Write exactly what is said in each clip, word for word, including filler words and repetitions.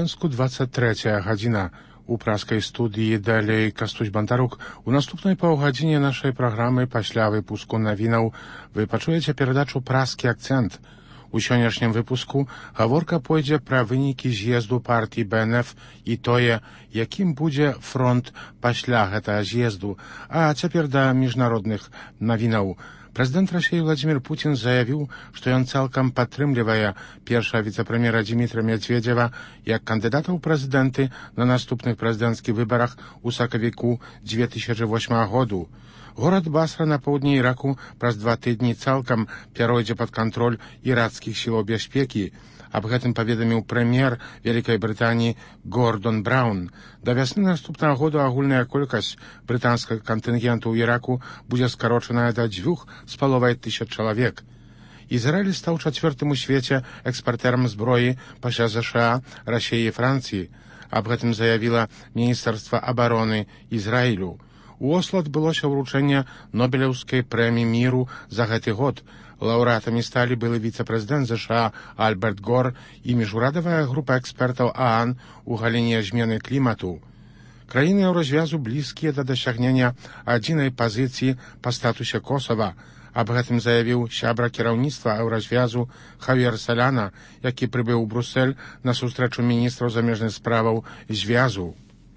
Менску двадцать третья гадзіна. У праскай студыі далей Кастусь Бандарук. У наступнай паўгадзіне нашай праграмы пасля выпуску навінаў вы пачуеце перадачу «Праскі акцэнт». У сённяшнім выпуску гаворка пойдзе пра вынікі з'езду партыі Бэ Эн Эф і тое, якім будзе фронт пасля гэтага з'езду. А цяпер да міжнародных навінаў. Прэзідэнт Расіі Владзімір Пуцін заявіў, што ён цалкам падтрымлівае першага віцэ-прэм'ера Дзімітра Медведзева як кандыдата ў прэзідэнты на наступных прэзідэнцкіх выбарах у сакавіку дзве тысячы восьмага году. Горад Басра на поўдні Іраку праз два тыдні цалкам пяройдзе пад кантроль іракскіх сілаў бяспекі. Аб гэтым паведаміў прэм'ер Вялікай Брытаніі Гордон Браўн. Да вясны наступнага году агульная колькасць брытанскага кантынгенту ў Іраку будзе скарочаная да дзвюх з паловай тысяч чалавек. Ізраіль стаў чацвёртым у свеце экспартэрам зброі пасля ЗША, Расіі і Францыі. Аб гэтым заявіла Міністэрства абароны Ізраілю. У Осло адбылося ўручэнне Нобелеўскай прэміі міру за гэты год. Лаўрэатамі сталі былы віцэ-прэзідэнт ЗША Альберт Гор і міжурадавая група экспертаў ААН у галіне змены клімату. Краіны еўразвязу блізкія да дасягнення адзінай пазіцыі па статусе Косава. Аб гэтым заявіў сябра кіраўніцтва еўразвязу Хавьер Соляна, які прыбыў у Брусэль на сустрэчу міністраў замежных справаў звязу.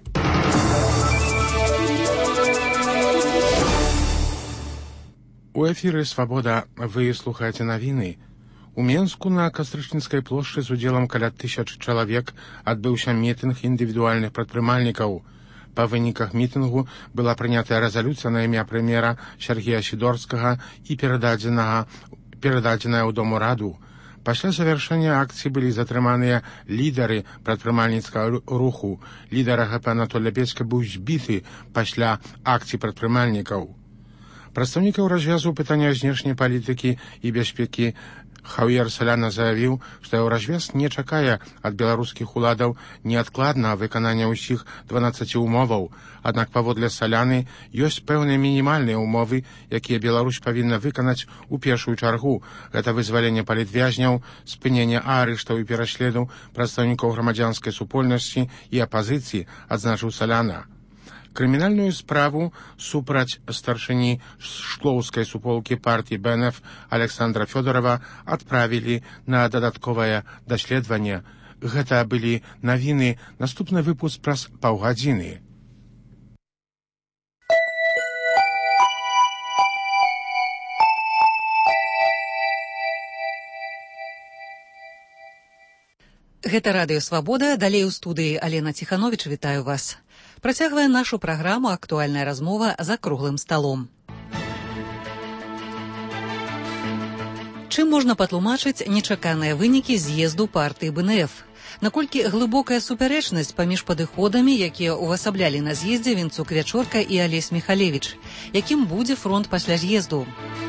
У эфіры «Свабода» вы слухаеце навіны. У Менску на Кастрычніцкай плошчы з удзелам каля тысячы чалавек адбыўся мітынг індывідуальных прадпрымальнікаў. Па выніках мітынгу была прынятая рэзалюцыя на імя прэм'ера Сергея Сідорскага і перададзеная ў Домураду. Пасля завяршэння акцыі былі затрыманыя лідары прадпрымальніцкага руху. Лідар А Гэ Пэ Анатолій Бецька быў збіты пасля акцый прадпрымальнікаў. Прадстаўнік еўразвязу ў пытаннях знешняй палітыкі і бяспекі Хавьер Соляна заявіў, што еўразвяз не чакае ад беларускіх уладаў неадкладнага выканання ўсіх дванаццаці умоваў. Аднак паводле Соляны ёсць пэўныя мінімальныя умовы, якія Беларусь павінна выканаць у першую чаргу. Гэта вызваленне палітвязняў, спынення арыштаў і пераследу прадстаўнікоў грамадзянскай супольнасці і апазіцыі, адзначыў Соляна. Крымінальную справу супраць старшыні шклоўскай суполкі партыі Бэ Эн Эф Александра Фёдорова адправілі на дадатковае даследаванне. Гэта былі навіны, наступны выпуск праз паўгадзіны. Гэта радыё «Свабода», далей у студыі Алена Ціхановіч, вітаю вас. Працягвае нашу праграму актуальная размова за круглым сталом. Чым можна патлумачыць нечаканыя вынікі з'езду партыі Бэ Эн Эф? Наколькі глыбокая супярэчнасць паміж падыходамі, якія ўвасаблялі на з'ездзе Вінцук Вячорка і Алесь Міхалевіч? Якім будзе фронт пасля з'езду?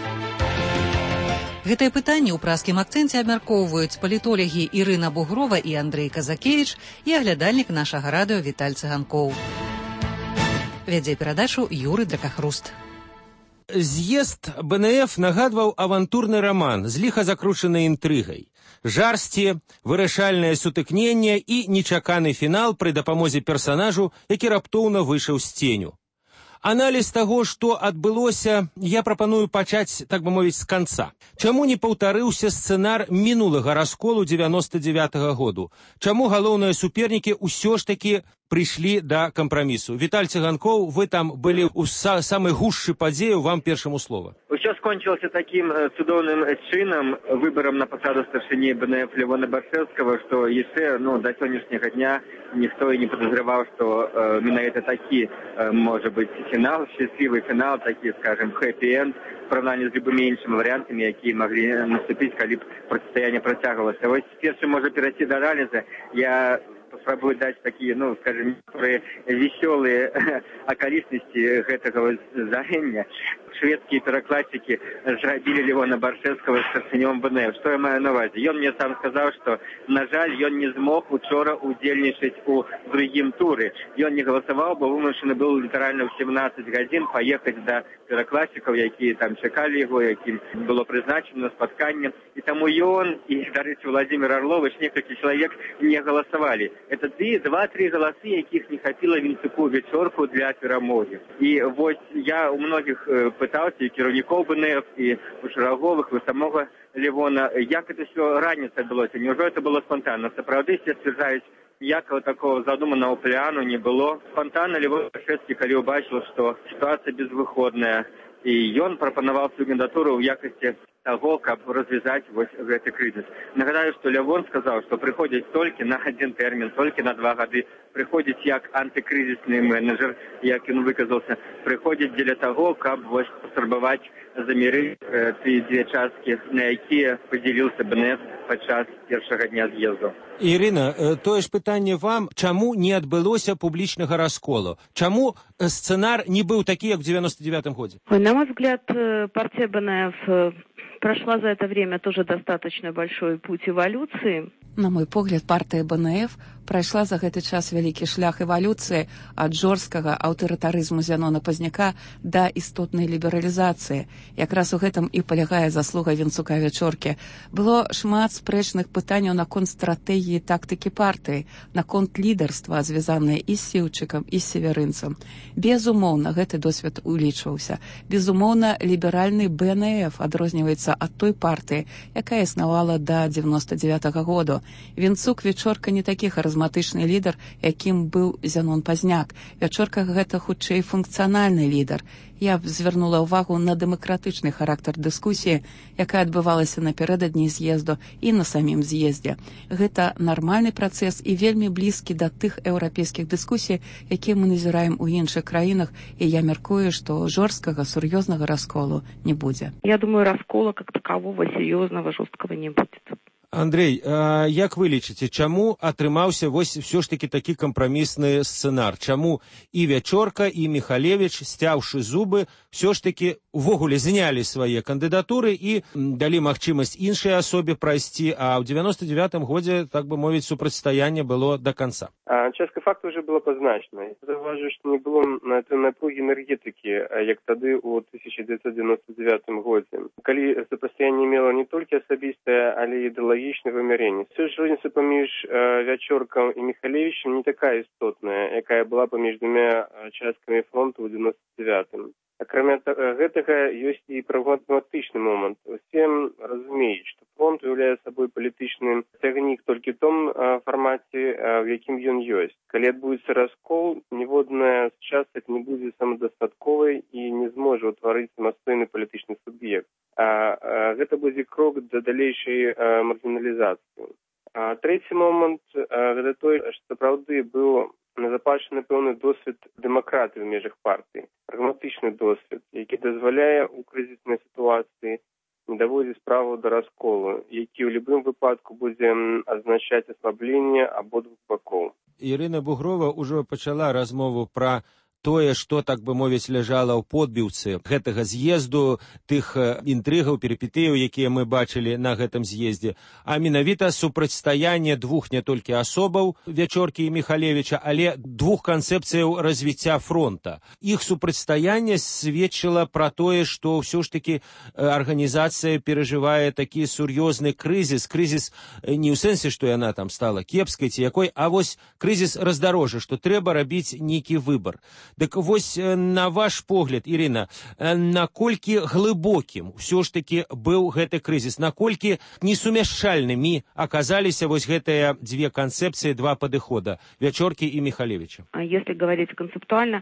Гэтае пытанне ў праскім акцэнце абмяркоўваюць палітолагі Ірына Бугрова і Андрэй Казакевіч і аглядальнік нашага радыё Віталь Цыганкоў. Вядзе перадачу Юры Дракахруст. З'езд Бэ Эн Эф нагадваў авантурны раман з ліха закручанай інтрыгай. Жарсці, вырашальнае сутыкненне і нечаканы фінал пры дапамозе персанажу, які раптоўна выйшаў з ценю. Аналіз таго, што адбылося, я прапаную пачаць, так бы мовіць, з канца. Чаму не паўтарыўся сцэнар мінулага расколу дзевяноста дзевятага году? Чаму галоўныя супернікі ўсё ж такі прыйшлі да кампрамісу? Віталь Цыганкоў, вы там былі ў са самай гушчы падзеяў, вам першаму слова. Усё скончылася такім цудоўным чынам, выбарам на пасаду старшыні Бэ Эн Эф Левона Баршэўскага, што яшчэ ну, да сённяшняга дня ніхто і не падазраваў, што э, менавіта такі э, можа быць фінал, счастлівы фінал, такі, скажем, хэппі-энд, в параўнанні з любымі іншымі варыянтамі, якія маглі наступіць, калі б процістаянне працягвалася. Вось першы можа перайсці да аналіза. Я попробую дать такие, ну, скажем, веселые околичности этого здарения. Шведские перекладчики зрабілі Левона Баршэўскага старшынём Бэ Эн Эф. Што я маю на увазе? Ён мне сам сказаў, што, на жаль, ён не змог учора удзельнічаць у другім туры. Ён не галасаваў, бо вымушаны быў літаральна ў сямнаццаць гадзін паехаць да перакладчыкаў, якія там чакалі яго, якім было прызначана спатканне. І таму ён і, дарэчы, Владзімир Арлович, некалькі чалавек не галасавалі. Это два-три галасы, якіх не хапіла Вінцуку Вечорку для перамогі. І вось я у многіх пытаўся, і кіраўнікоў БНФ, і у Шараговых, і у самога Левона, як это все раніца адбылося? Неужо это было спонтанно? Сапраўды все сцвярджаюць, ніякого такого задуманого плану не было. Спонтанно Левон Баршэвскі, калі ўбачыў, што сітуацыя безвыходная, і ён прапанаваў сваю кандыдатуру ў якасці того, каб развязаць вось гэты крызіс. Нагадаю, што Лявон сказаў, што прыходзіць толькі на адзін тэрмін, толькі на два гады, прыходзіць як антыкрызісны менеджер, як ён выказаўся, прыходзіць дзеля таго, каб вось паспрабаваць замірыць э, тыя дзве часткі, на якія падзяліўся БНФ падчас першага дня з'езду. Ірына, тое ж пытанне вам, чаму не адбылося публічнага расколу? Чаму сцэнар не быў такі, як в девяносто девятом годзе? На мой взгляд, партия БНФ прошла за это время тоже достаточно большой путь эволюции. На мой погляд, партия БНФ прайшла за гэты час вялікі шлях эвалюцыі ад жорсткага аўтарытарызму Зянона Пазняка да істотнай лібералізацыі. Якраз у гэтым і палягае заслуга Вінцука Вечоркі. Было шмат спрэчных пытанняў наконт стратэгіі тактыкі партыі, наконт лідарства, звязаныя і з Сіўчыкам, і з северынцам. Безумоўна, гэты досвед улічваўся. Безумоўна, ліберальны БНФ адрозніваецца ад той партыі, якая існавала да девяносто девятого году. Вінцук Вечорка не такі харызматычны лідар, якім быў Зянон Пазняк. Вечорка гэта хутчэй функцыянальны лідар. Я б звярнула ўвагу на дэмакратычны характар дыскусіі, якая адбывалася напярэдадні з'езду і на самім з'ездзе. Гэта нармальны працэс і вельмі блізкі да тых еўрапейскіх дыскусій, якія мы назіраем у іншых краінах, і я мяркую, што жорсткага, сур'ёзнага расколу не будзе. Я думаю, раскола как такового серьезного, жесткого не будет. Андрей, а як вы лічыце, чаму атрымаўся вось ўсё ж такі такі кампрамісны сцэнар? Чаму і Вечорка, і Міхалевіч, сцяўшы зубы, ўсё ж такі увогуле знялі свае кандыдатуры і далі магчымасць іншай асобе прайсці, а ў девяносто девятом годзе, так бы мовіць, супрацьстаянне было да канца? А, частка факту уже была пазначана. Я заўважу, што не было на той напругі энергетыкі, як тады ў тысяча девятьсот девяносто девятом годзе. Калі супрацьстаянне мела не толькі асабістае, але і ідэалагічнае вымярэнне. Все ж розніца паміж Вечоркам і Міхалевічам не такая істотная, якая была паміж двумя часткамі фронту ў девяносто девятом. Акрамя гэтага, ёсць і прагматычны момант. Усе разумеюць, што фронт уяўляе сабой палітычны цягнік толькі ў том фармаце, в якім ён ёсць. Калі адбудзецца раскол, ніводная з частак не будзе самадастатковай і не зможа ўтварыць самастойны палітычны суб'ект. А гэта будзе крок да далейшай маргіналізацыі. А трэці момант гэта той, што сапраўды быў назапашаны пэўны досвед дэмакратыі ў межах партыі, прагматычны досвед, які дазваляе ў крызіснай сітуацыі не даводзіць справу да расколу, які ў любым выпадку будзе азначаць аслабленне абодвух бакоў. Ірына Бугрова ўжо пачала размову пра тое, што, так бы мовіць, ляжала ў подбіўцы гэтага з'езду, тых інтрыгаў, перипетыяў, якія мы бачылі на гэтым з'ездзе, а менавіта супрацьстаянне двух не толькі асобаў, Вечоркі і Міхалевіча, але двух канцэпцыяў развіцця фронта. Іх супрацьстаянне сведчыла пра тое, што ўсё ж такі арганізацыя перажывае такі сур'ёзны крызіс, крызіс не ў сэнсе, што яна там стала кепскай ці якой, а вось крызіс раздарожжа, што трэба рабіць нейкі выбар. Дык вось, на ваш погляд, Ірына, наколькі глыбокім ўсё ж такі быў гэты крызіс, наколькі несумяшчальнымі аказаліся вось гэтыя дзве канцэпцыі, два падыхода, Вечоркі і Міхалевіча? Если говорить концептуально,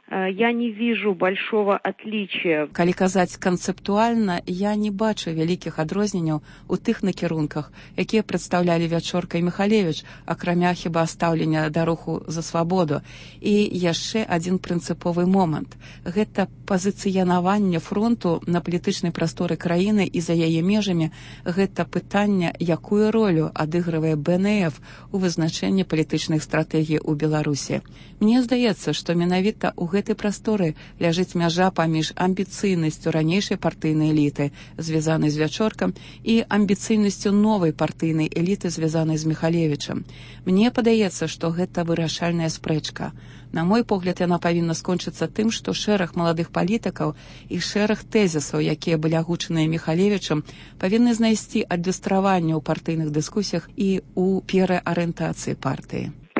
я не вижу большого отличия. Калі казаць канцэптуальна, я не бачу вялікіх адрозненняў у тых накірунках, якія прадстаўлялі Вечорка і Міхалевіч, акрамя хіба стаўлення да руху за свабоду. І яшчэ адзін прынцыповы момант. Гэта пазіцыянаванне фронту на палітычнай прасторы краіны і за яе межамі, гэта пытанне, якую ролю адыгрывае БНФ у вызначэнні палітычных стратэгій у Беларусі. Мне здаецца, што менавіта у гэтай прасторы ляжыць мяжа паміж амбіцыйнасцю ранейшай партыйнай эліты, звязанай з Вечоркам, і амбіцыйнасцю новай партыйнай эліты, звязанай з Міхалевічам. Мне падаецца, што гэта вырашальная спрэчка. На мой погляд, яна павінна скончыцца тым, што шэраг маладых палітыкаў і шэраг тэзісаў, якія былі агучаныя Міхалевічам, павінны знайсці адлюстраванне ў партыйных дыскусіях і ў пераарыентацыі партыі.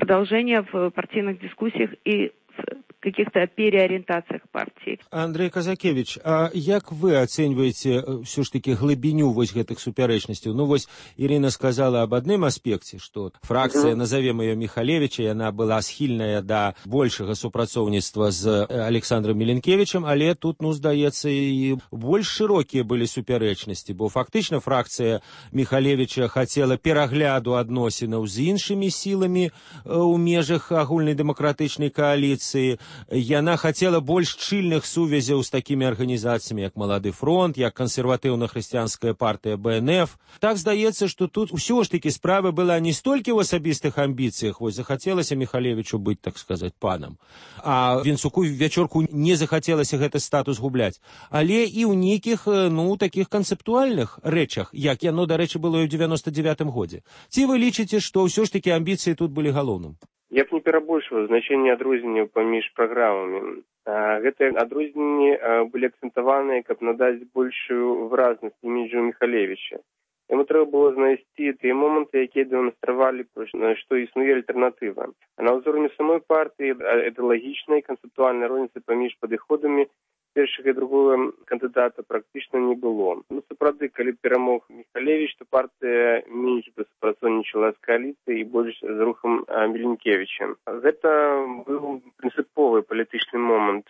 продолжения в партийных дискуссиях и в каких-то переориентациях партии. Андрей Казакевич, а як вы оцениваете все ж таки глыбіню вось гэтых супярэчнасцяў? Ну вось Ирина сказала об одном аспекте, что фракция, назовем ее Михалевича, она была схильная до большего супрацоўніцтва з Александром Миленкевичем, але тут, ну, здаецца, и больш широкие были супярэчнасці, бо фактично фракция Михалевича хотела перагляду адносінаў з іншымі сіламі у межах агульнай дэмакратычнай коалиции. Яна хотела больш шчыльных сувязяў з такімі арганізацыямі, як Малады фронт, як кансерватыўна-хрысціянская партыя Бэ Эн Эф. Так здаецца, што тут ўсё ж таки справа была не столькі ў асабістых амбіцыях, вось захацелася Михалевичу быць, так сказаць, панам, а Венцуку Вячорку не захацелася гэты статус губляць, але і ў нейкіх, ну, такіх канцэптуальных рэчах, як яно, дарэчы, было і ў девяносто девятым годзе. Ці вы лічыце, што ўсё ж таки амбіцыі тут былі галоўным? Я б не перабольшваў значэнне адрозненняў паміж праграмамі. Гэтыя адрозненні былі акцэнтаваныя, каб надаць большую выразнасць іміджу Михалевича. Яму трэба было знайсці тыя моманты, якія дэманстравалі, што існуе альтэрнатыва. А на ўзроўні самой партыі ідэалагічнай, канцэптуальнай розніцы паміж падыходамі першага і другого кандыдата практычна не было. Ну, сапраўды, калі перамог Михалевич, то партыя менш бы супрацоўнічала з кааліцыяй і больш з рухам Миленкевича. Гэта быў прынцыповы палітычны момант,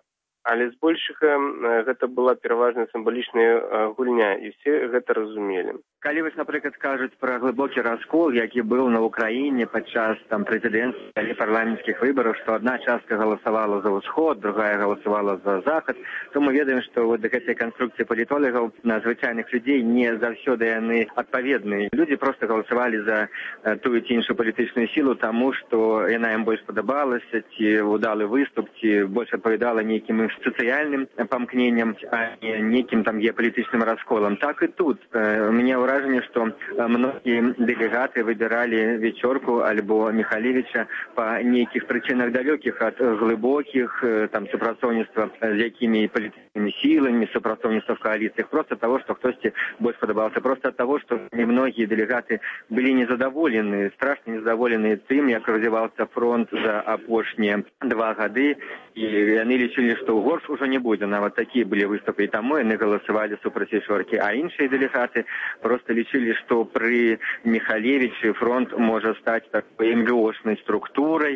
але збольшага гэта была пераважна сімвалічная гульня, і все гэта разумелі. Калі вось, напрыклад, кажуць пра глыбокі раскол, які быў на Украіне падчас там прэзідэнцкіх і парламенцкіх выбараў, што адна частка галасавала за ўсход, другая галасавала за захад, то мы ведаем, што вот гэтыя канструкцыі палітолагаў на звычайных людзей не заўсёды яны адпаведныя. Людзі проста галасавалі за тую ці іншую палітычную сілу, таму што яна ім больш падабалася, ці удалы выступ, ці больш адпавядала нейкім іх сацыяльным памкненням, а не нейкім там геапалітычным расколам. Так і тут. У мяне ўражанне, што многія дэлегаты выбіралі Вечорку альбо Михалевича па нейкіх прычынах далёкіх ад глыбокіх там супрацоўніцтва з якімі палітычнымі сіламі, супрацоўніцтва в коаліцыях, проста таго, што хтосьці больш падабаўся, проста ад таго, што немногія дэлегаты былі незадаволены, страшна незадаволеныя тым, як развіваўся фронт за апошнія два гады, і яны лічылі, што горш ужо не будзе. Нават такія былі выступы, і таму яны галасавалі супраць Вечоркі, а іншыя дэлегаты просто лічылі, што пры Михалевичы фронт можа стаць такой эмбрыошнай структурай,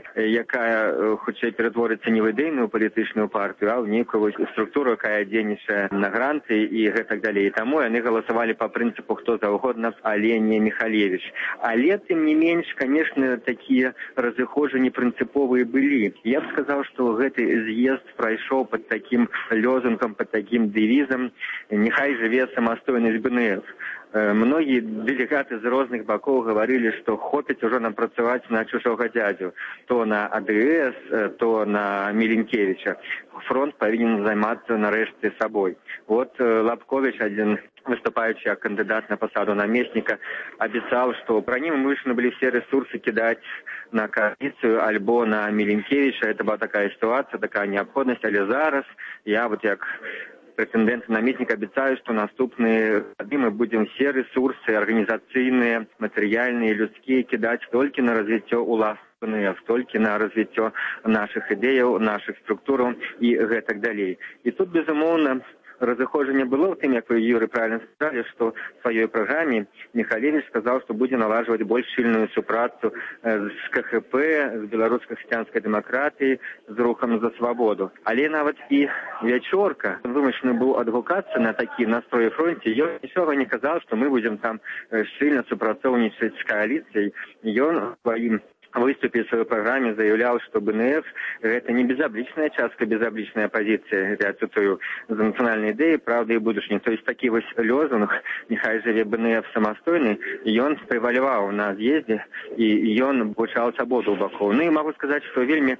якая хутчэй ператворыцца не ў ідэйную палітычную партыю, а ў нейкую структуру, якая дзейнічае на гранты і гэтак далей. І таму яны галасавалі па прынцыпу хто заўгодна, але не Михалевич. Але тым не менш, канешне, такія разыходжанні прынцыповыя былі. Я б сказаў, што гэты з'езд прайшоў пад такім лозунгам, пад такім дэвізам «Нехай жыве самастойнасць Бэ Эн Эф». Многія дэлегаты з розных бакоў гаварылі, што хопіць ужо нам працаваць на чужога дзядзю, то на А Дэ Эс, то на Миленкевича. Фронт павінен займацца нарэшце сабой. Вот Лабкович, адзін выступаючы як кандыдат на пасаду намесніка, абяцаў, што пра ім вымушаны былі все рэсурсы кідаць на коаліцыю альбо на Миленкевича. Это была такая сітуацыя, такая неабходнасць, але зараз я вот як прэтэндэнт намеснік абяцаю, што наступныя гады мы будзем все рэсурсы арганізацыйныя, матэрыяльныя, людскія кідаць толькі на развіццё уласных Бэ Эн Эф, толькі на развіццё нашых ідэяў, нашых структураў і гэтак далей. І тут, безумоўна, разыходжанне было ў тым, як вы, Юрый, правильно сказали, што в сваёй праграме Михалевич сказаў, што будзе налажваць больш сильную супрацу з Ка Ха Пэ, з беларускай хрысціянскай дэмакратыяй, з рухам за свабоду. Але нават і Вечорка вымушаны быў адгукацца на такі настрой фронце. Ён нічога не казаў, што мы будзем там шчыльна супрацоўнічаць з кааліцыяй. Ён сваім выступе в своей программе заявлял, что Бэ Эн Эф это не безобличная частка, безобличная оппозиция, я цитую, за национальные идеи, правда и будущее. То есть такие вот лозунг «Нехай живе Бэ Эн Эф самостойный», и он превалевал на съезде, и он получал свободу боков. Ну и могу сказать, что вельми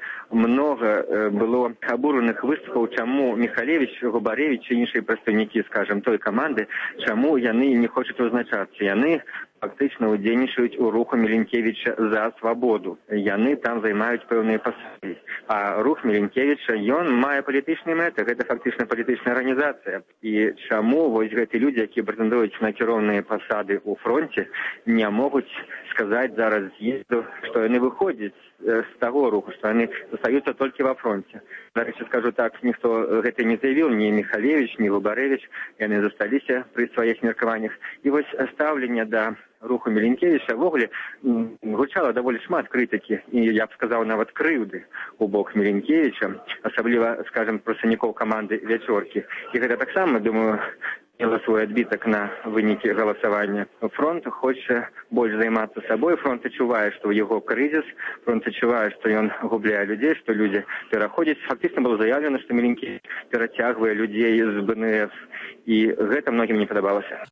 много было обуренных выступов, чему Михалевич, Губаревич и іншие представники, скажем, той команды, чему яны не хочет узначаться. Яны фактычна ўдзельнічаюць у руху Міленкевіча за свабоду. Яны там займаюць пэўныя пасады. А рух Міленкевіча, ён мае палітычныя мэты, гэта фактычна палітычная арганізацыя. І чаму вось гэты людзі, якія прэтэндуюць на кіроўныя пасады ў фронце, не могуць сказаць зараз з'езду, што яны выходзяць з таго руху, што яны застаюцца толькі ва фронце. Нарэшце скажу так, ніхто гэта не заявіў, ні Михалевич, ні Губарэвич, яны засталіся пры сваіх меркаваннях. І вось стаўленне да руху Міленкевіча ввогуле гучала даволі шмат крытыкі, і я б сказаў нават крыўды у бок Міленкевіча, асабліва, скажем, прадстаўнікоў каманды «Вячоркі». І гэта таксама, думаю, мела свой адбітак на вынікі галасавання. Фронт хоча больш займацца сабой, фронт адчувае, што ў яго крызіс, фронт адчувае, што ён губляе людзей, што людзі пераходзяць. Фактычна было заявлена, што Міленкевіч перацягвае людзей з БНФ, і гэта многім не падабалася.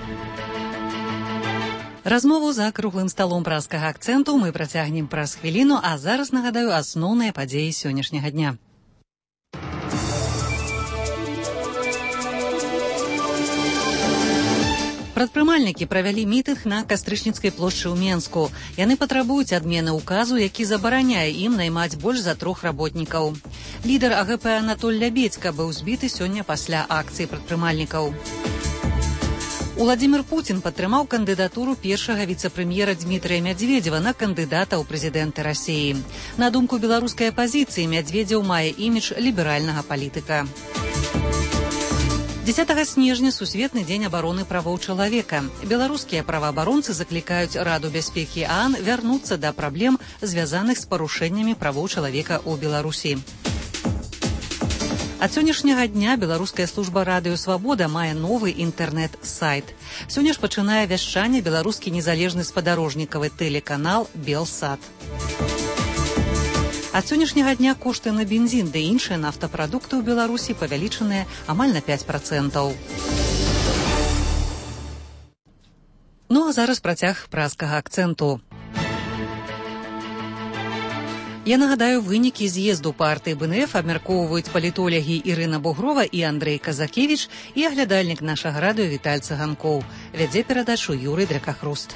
Размову за круглым сталом праскага акцэнту мы працягнем праз хвіліну, а зараз нагадаю асноўныя падзеі сённяшняга дня. Прадпрымальнікі правялі мітынг на Кастрычніцкай плошчы ў Менску. Яны патрабуюць адмены ўказу, які забараняе ім наймаць больш за трох работнікаў. Лідар АГП Анатоль Лябедзька быў збіты сёння пасля акцыі прадпрымальнікаў. Уладзімір Пуцін падтрымаў кандыдатуру першага віцэ-прэм'ера Дмітрыя Мядзведзева на кандыдата ў прэзідэнты Расіі. На думку беларускай апазіцыі, Мядзведзеў мае імідж ліберальнага палітыка. дзесятага снежня сусветны дзень абароны правоў чалавека. Беларускія праваабаронцы заклікаюць Раду бяспекі ААН вярнуцца да праблем, звязаных з парушэннямі правоў чалавека ў Беларусі. Ад сённяшняга дня беларуская служба радыё «Свабода» мае новы інтэрнэт-сайт. Сёння ж пачынае вяшчанне беларускі незалежны спадарожнікавы тэлеканал «Белсат». Ад сённяшняга дня кошты на бензін ды іншыя нафтапрадукты ў Беларусі павялічаныя амаль на пяць працэнтаў. Ну а зараз працяг праскага акцэнту. Я нагадаю, вынікі з'езду партыі БНФ абмяркоўваюць палітолагі Ірына Бугрова і Андрэй Казакевіч і аглядальнік нашага радыё Віталь Цыганкоў. Вядзе перадачу Юрый Дракахруст.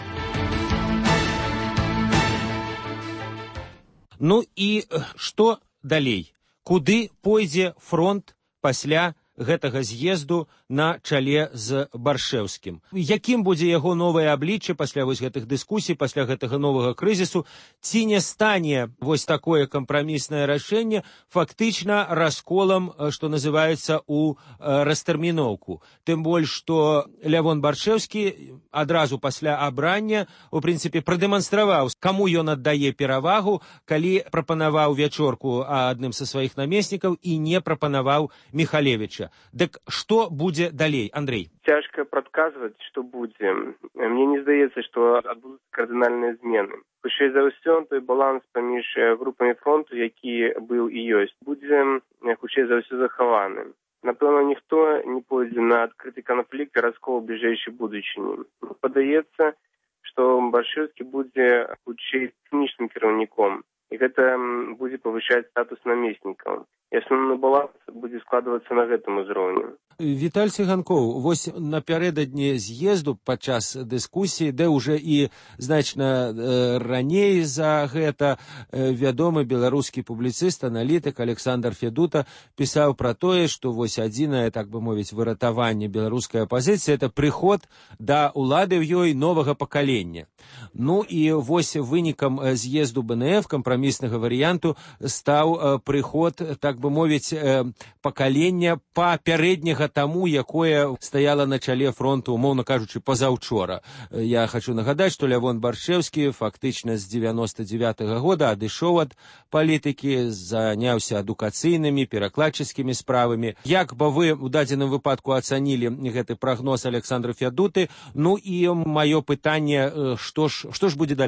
Ну і што далей? Куды пойдзе фронт пасля гэтага з'езду на чале з Баршэўскім? Якім будзе яго новае аблічча пасля вось гэтых дыскусій, пасля гэтага новага крызісу? Ці не стане вось такое кампраміснае рашэнне фактычна расколам, што называецца, у растэрміноўку? Тым больш, што Лявон Баршэўскі адразу пасля абрання, у прынцыпе, прадэманстраваў, каму ён аддае перавагу, калі прапанаваў Вячорку адным са сваіх намеснікаў і не прапанаваў Михалевича. Дык што будзе далей, Андрей? Цяжка прадказваць, што будзе. Мне не здаецца, што адбудуцца кардынальныя змены. Хутчэй за ўсё, той баланс паміж групамі фронту, які быў і ёсць, будзе хутчэй за ўсё захаваны. Напэўна, ніхто не пойдзе на адкрыты канфлікт і раскол у бліжэйшай будучыні. Падаецца, што Баршэўскі будзе хутчэй тэхнічным кіраўніком, і гэта будзе павышаць статус намеснікаў. І асноўны баланс будзе складвацца на гэтым узроўні. Віталь Цыганкоў, вось напярэдадні з'езду падчас дыскусіі, де ўжо і значна э, раней за гэта э, вядомы беларускі публіцыст, аналітык Александр Федута пісаў пра тое, што вось адзінае, так бы мовіць, выратаванне беларускай апазіцыі — это прыход да ўлады ў ёй новага пакалення. Ну і вось вынікам з'езду БНФ, кампраміснага варыянту, стаў э, прыход, так бы мовіць, э, пакалення папярэдняга таму, якое стаяла на чале фронту, умоўна кажучы, пазаўчора. Я хочу нагадаць, што Лявон Баршэўскі фактычна з дзевяноста дзевятага года адышоў ад палітыкі, заняўся адукацыйнымі, перакладчыцкімі справамі. Як бы вы ў дадзеным выпадку ацанілі гэты прагноз Александра Федуты? Ну і маё пытанне, што ж, што ж будзе далей?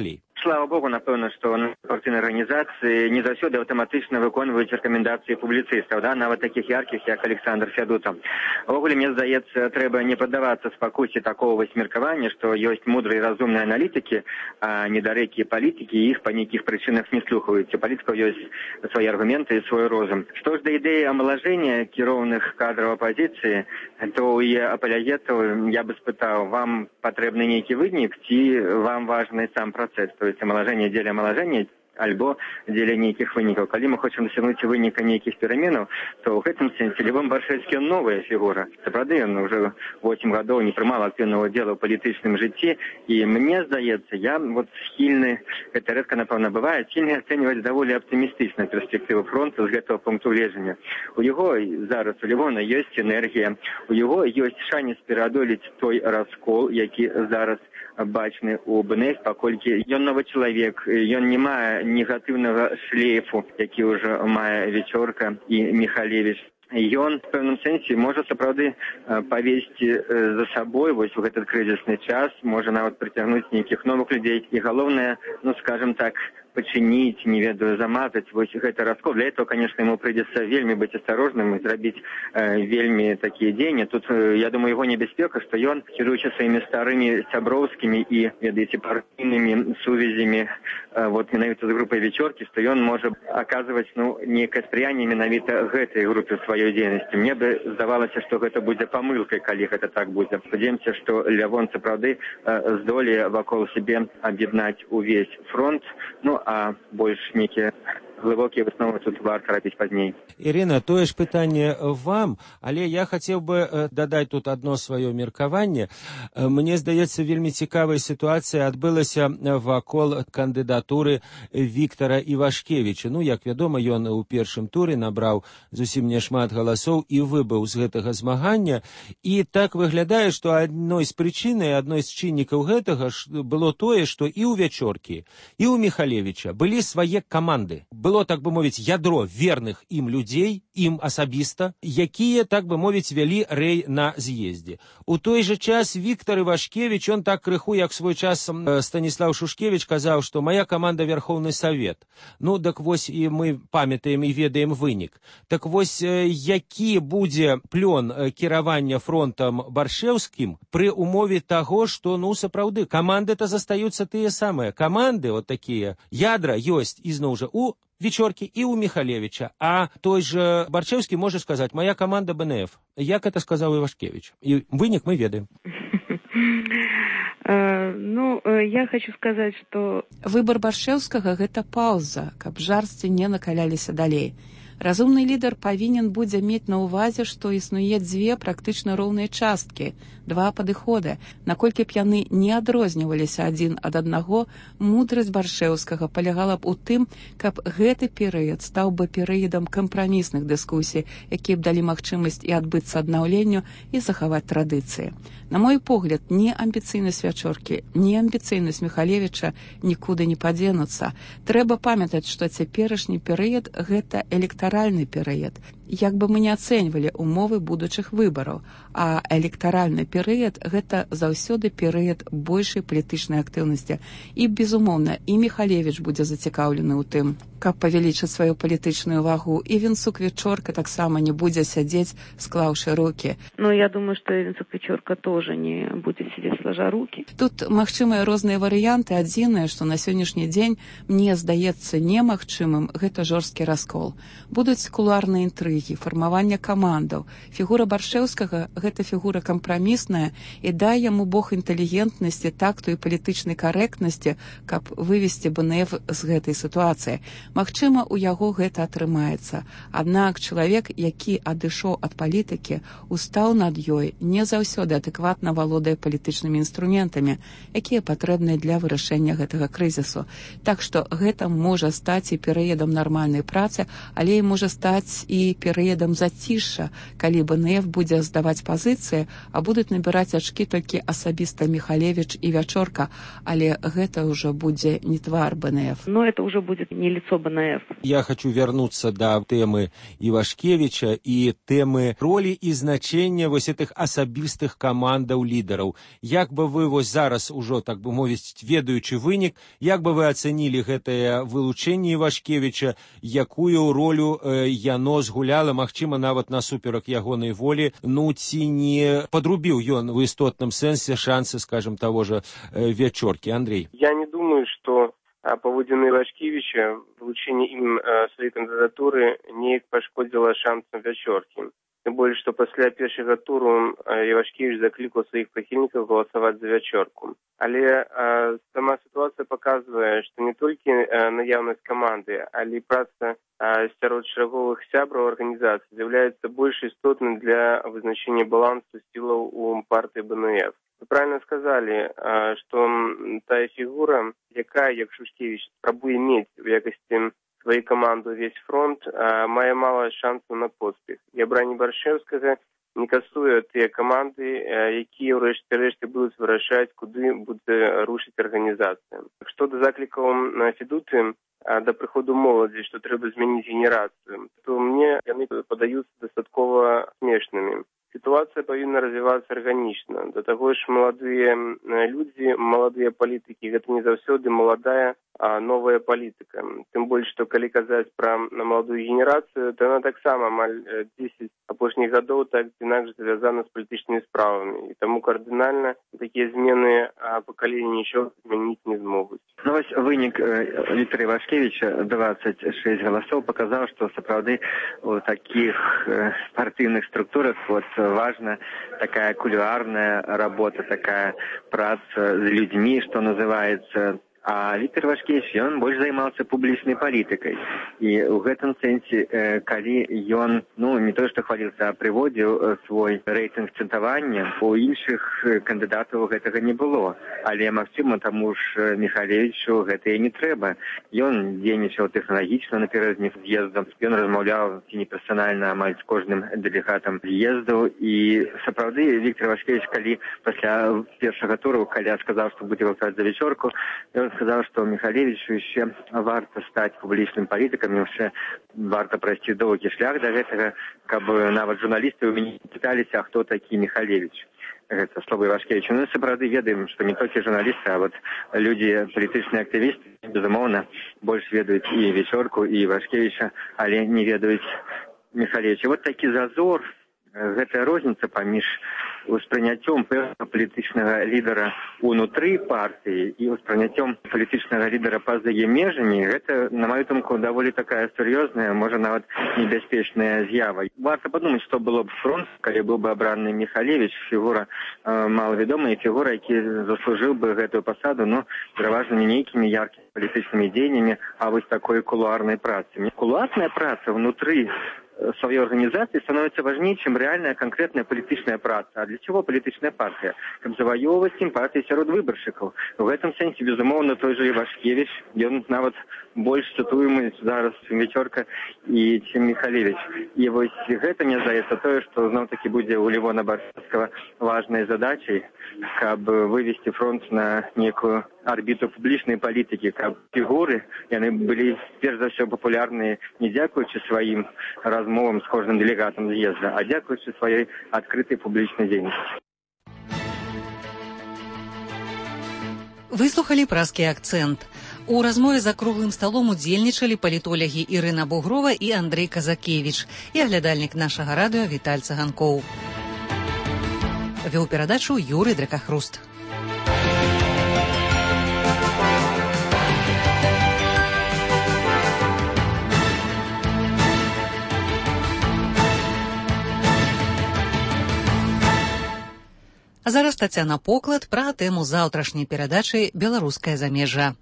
слава богу, напэўна, што партыйныя арганізацыі не заўсёды аўтаматычна выконваюць рэкамендацыі публіцыстаў, да, нават такіх яркіх, як Александр Фядута. Увогуле, мне здаецца, трэба не паддавацца спакусе такого вось меркавання, што ёсць мудрыя і разумныя аналітыкі, а недарэкія палітыкі, і іх па нейкіх прычынах не слухаюць. У палітыкаў ёсць свае аргументы і свой розум. Што ж да ідэі амалажэння кіроўных кадраў апазіцыі, то у апалягетаў я бы спытаў, вам патрэбны нейкі вынік, ці вам важны сам працэс, то есть амалажэнне дзеля амалажэння, альбо дзеля нейкіх вынікаў. Калі мы хочам дасягнуць выніка нейкіх пераменаў, то ў гэтым сэнсе Лявон Баршэльскі новая фігура. Сапраўды, ён уже восемь гадоў не прымаў актыўнага удзела ў палітычным жыцці, і мне здаецца, я вот схільны, гэта рэдка, напэўна, бывае, схільны ацэньваць даволі аптымістычна перспектыву фронту з гэтага пункту гледжання. У яго зараз, у Лявона ёсць энергія, у яго ёсць шанец пераадолець той раскол, які зараз бачны у БНФ, паколькі ён новы чалавек, ён не мае негатыўнага шлейфу, які ўжо мае Вечорка і Міхалевіч. Ён в пэўным сэнсе можа сапраўды павесці за сабой вось у гэты крызісны час, можа нават прыцягнуць нейкіх новых людзей. І галоўнае, ну, скажем так, пачыніць, не ведаю, замазаць вось гэты раскол. Для этого, конечно, ему придется вельмі быць асторожным и зрабіць э, вельмі такие дзеянні. Тут, э, я думаю, его небяспека, что ён, кіруючы сваімі старымі сяброўскімі і, ведаеце, партыйнымі сувязямі, э, вот менавіта з групай Вечоркі, что ён можа аказваць, ну, некае спрыянне менавіта гэтай групе сваёй дзейнасці. Мне бы здавалася, што гэта будзе памылкай, калі гэта так будзе. Спадзяёмся, што Лявон сапраўды э, здолее вакол сябе аб'яднаць увесь фронт, ну, а больш нейкія глыбокія высновы тут варта рабіць пазней. Ірына, тое ж пытанне вам, але я хацеў бы дадаць тут адно сваё меркаванне. Мне здаецца, вельмі цікавая сітуацыя адбылася вакол кандыдатуры Віктара Івашкевіча. Ну, як вядома, ён у першым туры набраў зусім няшмат галасоў і выбыў з гэтага змагання. І так выглядае, што адной з прычынай, адной з чыннікаў гэтага было тое, што і ў Вечоркі, і ў Міхалевіча былі свае каманды. Было, так бы мовіць, ядро верных ім людзей, ім асабіста, якія, так бы мовіць, вялі рэй на з'ездзе. У той жа час Віктар Івашкевіч, он так крыху, як свой час Станіслав Шушкевіч казаў, што моя каманда Верховны Савет. Ну, так вось і мы памятаем і ведаем вынік. Так вось, які будзе плён кіравання фронтам Баршэўскім пры умове таго, што, ну, сапраўды, каманды-то застаюцца тыя самыя. Каманды, вот такія, ядра ёсць, ізноў жа, у Вечоркі і ў Міхалевіча, а той же Баршэўскі можа сказаць, моя каманда БНФ. Як это сказаў Івашкевіч? І вынік мы ведаем. Ну, я хочу сказаць, што выбар Баршэўскага – гэта паўза, каб жарсці не накаляліся далей. Разумны лідар павінен будзе мець на ўвазе, што існуе дзве практычна роўныя часткі, два падыходы. Наколькі б яны не адрозніваліся адзін ад аднаго, мудрасць Баршэўскага палягала б у тым, каб гэты перыяд стаў бы перыядам кампрамісных дыскусій, якія б далі магчымасць і адбыцца аднаўленню і захаваць традыцыі. На мой погляд, ні амбіцыйнасць Вечоркі, ні амбіцыйнасць Міхалевіча нікуды не падзенуцца. Трэба памятаць, што цяперашні перыяд – гэта электаральны перыяд. Як бы мы не ацэньвалі умовы будучых выбараў, а электаральны перыяд – гэта заўсёды перыяд большай палітычнай актыўнасці. І, безумоўна, і Міхалевіч будзе зацікаўлены ў тым, каб павялічыць сваю палітычную вагу, і Вінцук Вечорка таксама не будзе сядзець, склаўшы рукі. Ну, я думаю, што Вінцук Вечорка тоже не будзе сядзець сложа рукі. Тут магчымыя розныя варыянты. Адзінае, што на сённяшні дзень, мне здаецца немагчымым, гэта жорсткі раскол. Будуць кулуарныя інтрыгі, фармаванне камандаў. Фігура Баршэўскага – гэта фігура кампрамісная, і дай яму Бог інтэлігентнасці, такту і палітычнай карэктнасці, каб вывесці БНФ з гэтай сітуацыі. Магчыма, у яго гэта атрымаецца. Аднак чалавек, які адышоў ад палітыкі, устаў над ёй, не заўсёды адэкватна валодае палітычнымі інструментамі, якія патрэбныя для вырашэння гэтага крызісу. Так што гэта можа стаць і перыядам нармальнай працы, але і можа стаць і перыядам зацішша, калі БНФ будзе здаваць пазіцыі, а будуць набіраць ачкі толькі асабіста Міхалевіч і Вечорка, але гэта ўжо будзе не твар БНФ. Но это уже будет не лицо БНФ. Я хочу вернуться до темы Ивашкевича и темы роли и значения вот этих особистых командаў лидеров. Як бы вы вот зараз уже, так бы мовить, ведаючы вынік, як бы вы оценили гэтае вылучэнне Ивашкевича, якую ролю э, яно згуляла, магчыма, нават насуперак ягонай волі, ну ці не подрубіў ён в істотным сэнсе шансы, скажем, того же э, Вечоркі. Андрей. Я не думаю, что паводзіны Ивашкевича, вылучэнне ім э, своей кандидатуры неяк пашкодзіла шансам Вечоркі. Тем более, что после першага туру Ивашкевич закликал своих прихильников голосовать за Вечорку. Але э, сама ситуация показывает, что не только э, наявность команды, але и праца э, сярод шараговых сябраў организации является больше істотной для вызначения баланса силаў у партии БНФ. Вы правильно сказали, э, что та фигура, якая, як Шушкевич, спрабуе мець в якасці свою команду весь фронт, а, мае мало шансаў на поспех. І абранне Баршэўскага не касуе тыя каманды, якія ў рэшце рэшты будуць вырашаць, куды будзе рушыць арганізацыя. Што да заклікаў на Федуты, да прыходу моладзі, што трэба змяніць генерацыю, то мне яны падаюцца дастаткова смешнымі. Ситуация повинна развиваться органично. До того ж, молодые люди, молодые политики, это не заўсёды молодая, а новая политика. Тем более, что коли казаць про на молодую генерацию, то она так само десять апошніх гадоў так інакш завязана с политическими справами. И тому кардинально такие змены поколения ничего изменить не смогут. Ну, вось вынік Віктора Івашкевича, двадцать шесть голосов, показал, что сапраўды у таких партийных структурах вот важна такая кулуарная работа, такая праца с людьми, что называется. А Віктор Івашкевич, ён больш займаўся публічнай палітыкай. І ў гэтым сэнсе, калі ён, ну, не то што хваліўся, а прыводзіў свой рэйтынг цэнтавання, у іншых кандыдатаў гэтага не было. Але, магчыма, таму ж Михалевічу гэта і не трэба. Ён дзейнічаў тэхналагічна напярэдадні з'ездам, ён размаўляў ці неперсанальна амаль з кожным дэлегатам з'ездаў. І сапраўды Віктор Івашкевич, калі пасля першага туру, калі сказаў, што будзе галасаваць за Вечорку, ён сказал, что Михалевичу еще варто стать публичным политиком, еще варто пройти долгий шлях до этого, как бы нават журналисты у меня пытались, а кто такие Михалевич. Это слово Ивашкевича. Ну, сапраўды ведаем, что не только журналисты, а вот люди, политичные активисты, безумоўно, больше ведают и Вечорку, и Ивашкевича, але не ведают Михалевича. Вот такі зазор, гэтая розніца паміж успрыняццём пэўнага палітычнага лідара ўнутры партыі і успрыняццём палітычнага лідара па-за яе межамі, гэта, на маю думку, даволі такая сур'ёзная, можа нават небяспечная з'ява. Варта падумаць, што было б фронт, калі быў бы абраны Михалевич, фігура э, малавядомая, фігура, які заслужыў бы гэтую пасаду, ну, пераважна не нейкімі яркімі палітычнымі дзеяннямі, а вось такой кулуарнай працы. Кулуарная праца внутри своей организации становится важнее, чем реальная конкретная политическая праца. А для чего политическая партия? Как завоевывать симпатии сярод выборщиков. В этом сенсе, безумовно, той же Ивашкевич, он нават больше цитуемый зараз Вечорка и чем Михалевич. И вот это мне здаецца тое, что знов-таки будет у Левона Баршэўскага важной задачей, как вывести фронт на некую орбиту публичной политики, как фигуры, и они были, прежде за все, популярны не дзякуючы своим размовам с кожным делегатом з'езда, а дзякуючы своей открытой публичной деятельности. Выслухали празкі акцент. У размове за круглым сталом удзельнічалі палітолагі Ірына Бугрова і Андрей Казакевич і аглядальнік нашага радыё Віталь Цаганкоў. Вёў перадачу Юрый Дракахруст. А зараз Тацяна Поклад пра тэму заўтрашняй перадачы «Беларускае замежжа».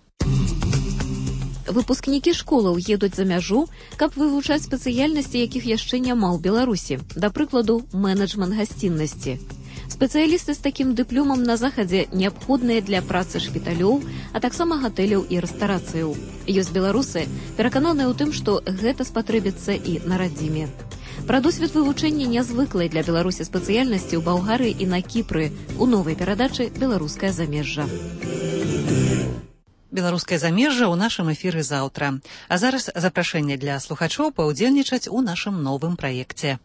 Выпускнікі школаў едуць за мяжу, каб вывучаць спецыяльнасці, якіх яшчэ няма ў Беларусі. Да прыкладу, менеджмент гасціннасці. Спецыялісты з такім дыпломам на захадзе неабходныя для працы шпіталёў, а таксама гатэляў і рэстарацыяў. Ёсць беларусы, перакананыя ў тым, што гэта спатрэбіцца і на радзіме. Пра досвед вывучэння нязвыклай для Беларусі спецыяльнасці ў Балгарыі і на Кіпры у новай перадачы «Беларускае замежжа». Беларускае замежжа ў нашым эфіры заўтра. А зараз запрашэнне для слухачоў паўдзельнічаць у нашым новым праекце.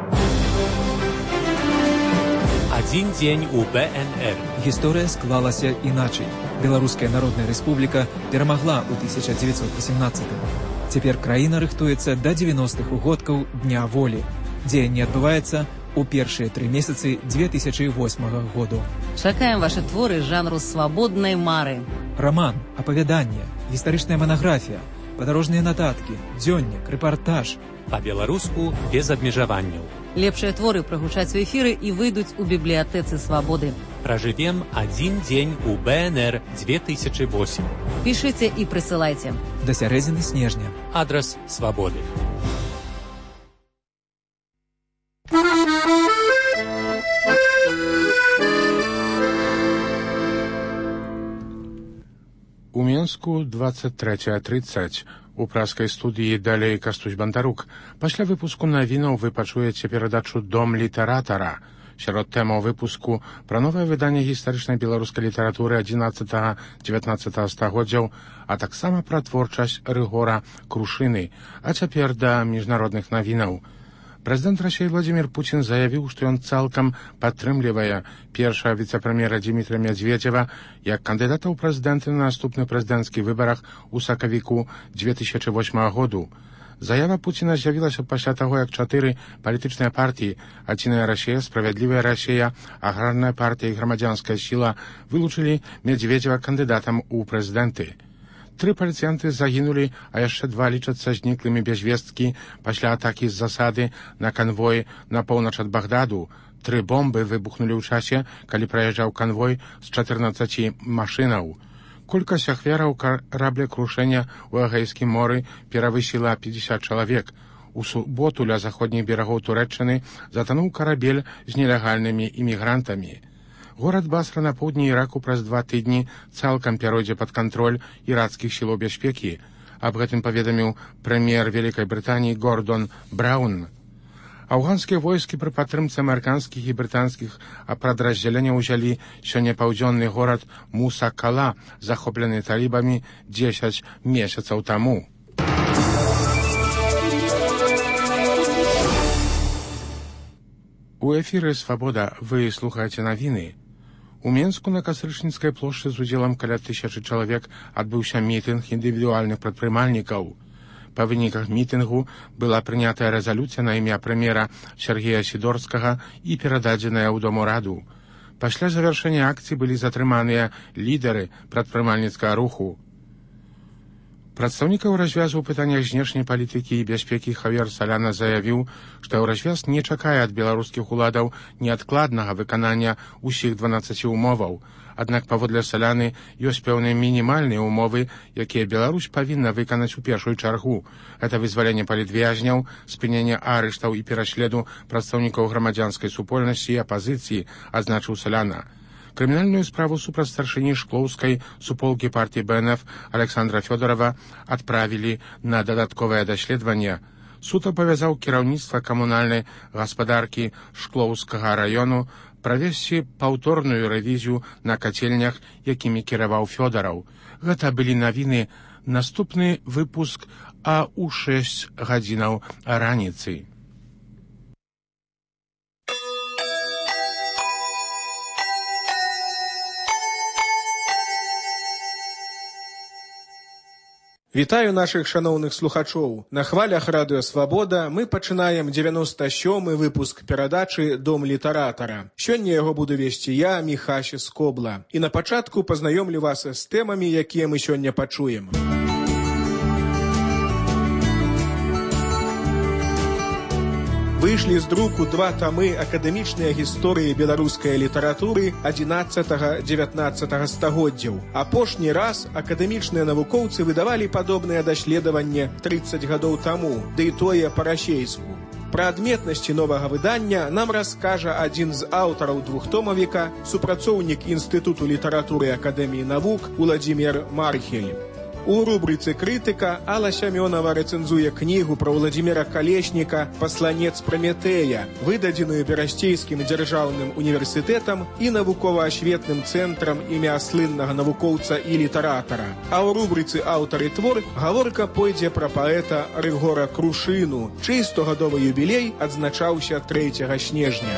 Адзін дзень у бэ эн эр. Гісторыя склалася іначай. Беларуская Народная Рэспубліка перамагла ў тысяча дзевяцьсот васямнаццатым. Цяпер краіна рыхтуецца да дзевяностых угодкаў Дня волі. Дзеянне адбываецца у першыя тры месяцы дзве тысячы восьмага году. Чакаем ваши творы жанру свабоднай мары. Раман, апавяданне, гістарычная манаграфія, падарожныя нататкі, дзённік, рэпартаж. Па-беларуску без абмежаванняў. Лепшыя творы прагучаць у эфіры і выйдуць у бібліятэцы свабоды. Пражывем адзін дзень у бэ эн эр дзве тысячы восьмы. Пішыце і прысылайце. Да сярэдзіны снежня. Адрас свабоды. У Менску двадцать третья тридцать. У праскай студыі далей Кастусь Бандарук. Пасля выпуску навінаў вы пачуеце перадачу «Дом літаратара». Сярод тэмаў выпуску пра новае выданне гістарычнай беларускай літаратуры адзінаццатага-дзевятнаццатага стагоддзяў, а таксама пра творчасць Рыгора Крушыны. А цяпер да міжнародных навінаў. Прэзідэнт Расіі Владзімір Пуцін заявіў, што ён цалкам падтрымлівае першага віцэ-прэм'ера Дзімітрыя Мядзведзева як кандыдата ў прэзідэнты на наступных прэзідэнцкіх выбарах у сакавіку дзве тысячы восьмага году. Заява Пуціна з'явілася пасля таго, як чатыры палітычныя партыі – «Адзіная Расія», «Справядлівая Расія», «Аграрная партія» і «Грамадзянская сіла» вылучылі Мядзведзева кандыдатам у прэзідэнты. Тры паліцыянты загінулі, а яшчэ два лічацца зніклымі без весткі пасля атакі з засады на канвой на поўнач ад Багдаду. Тры бомбы выбухнулі ў часе, калі праязджаў канвой з чатырнаццаці машынаў. Колькасць ахвяраў караблекрушэння ў Эгейскім моры перавысіла пятьдесят чалавек. У суботу ля заходніх берагоў Турэччыны затануў карабель з нелегальнымі імігрантамі. Горад Басра на поўдні Іраку праз два тыдні цалкам пяройдзе пад кантроль ірацкіх сілаў бяспекі. Аб гэтым паведаміў прэм'ер Вялікай Брытаніі Гордон Браун. Афганскія войскі пры падтрымцы амерыканскіх і брытанскіх падраздзяленняў узялі сёння паўдзённы горад Муса-Кала, захоплены талібамі дзесяць месяцаў таму. У эфіры «Свабода» вы слухаеце навіны. У Менску на Кастрычніцкай плошчы з удзелам каля тысячы чалавек адбыўся мітынг індывідуальных прадпрымальнікаў. Па выніках мітынгу была прынятая рэзалюцыя на імя прэм'ера Сергея Сідорскага і перададзеная ў Домураду. Пасля завяршэння акцыі былі затрыманыя лідары прадпрымальніцкага руху. Прадстаўнік Еўразвязу ў пытаннях знешняй палітыкі і бяспекі Хавер Саляна заявіў, што Еўразвяз не чакае ад беларускіх уладаў неадкладнага выканання ўсіх дванаццаці умоваў. Аднак, паводле Саляны, ёсць пэўныя мінімальныя умовы, якія Беларусь павінна выканаць у першую чаргу. Гэта вызваленне палітвязняў, спынення арыштаў і пераследу прадстаўнікаў грамадзянскай супольнасці і апазіцыі, адзначыў Саляна. Крымінальную справу супраць старшыні шклоўскай суполкі партыі бэ эн эф Александра Фёдорова адправілі на дадатковае даследаванне. Суд абавязаў кіраўніцтва камунальнай гаспадаркі Шклоўскага раёну правесці паўторную рэвізію на кацельнях, якімі кіраваў Фёдораў. Гэта былі навіны. Наступны выпуск а ў шэсць гадзінаў раніцы. Вітаю нашых шаноўных слухачоў. На хвалях радыё «Свабода» мы пачынаем дзевяносто сёмы выпуск перадачы «Дом літаратара». Сёння яго буду весці я, Міхась Скобла. І на пачатку пазнаёмлю вас з тэмамі, якія мы сёння пачуем. Выйшлі з друку два тамы акадэмічныя гісторыі беларускай літаратуры адзінаццатага-дзевятнаццатага стагоддзяў. Апошні раз акадэмічныя навукоўцы выдавалі падобнае даследаванне трыццаць гадоў таму, ды і тое па-расейску. Пра адметнасці новага выдання нам раскажа адзін з аўтараў двухтомавіка, супрацоўнік Інстытуту літаратуры Акадэміі навук Уладзімір Мархель. У рубрыцы «Крытыка» Алла Сямёнова рэцэнзуе кнігу пра Владзіміра Калешніка «Пасланец Праметэя», выдадзеную Берасцейскім дзяржаўным універсітэтам і навукова-асветным цэнтрам імя слыннага навукоўца і літаратара. А ў рубрыцы «Аўтар і твор» гаворка пойдзе пра паэта Рыгора Крушыну, чый стогадовы юбілей адзначаўся трэцяга снежня.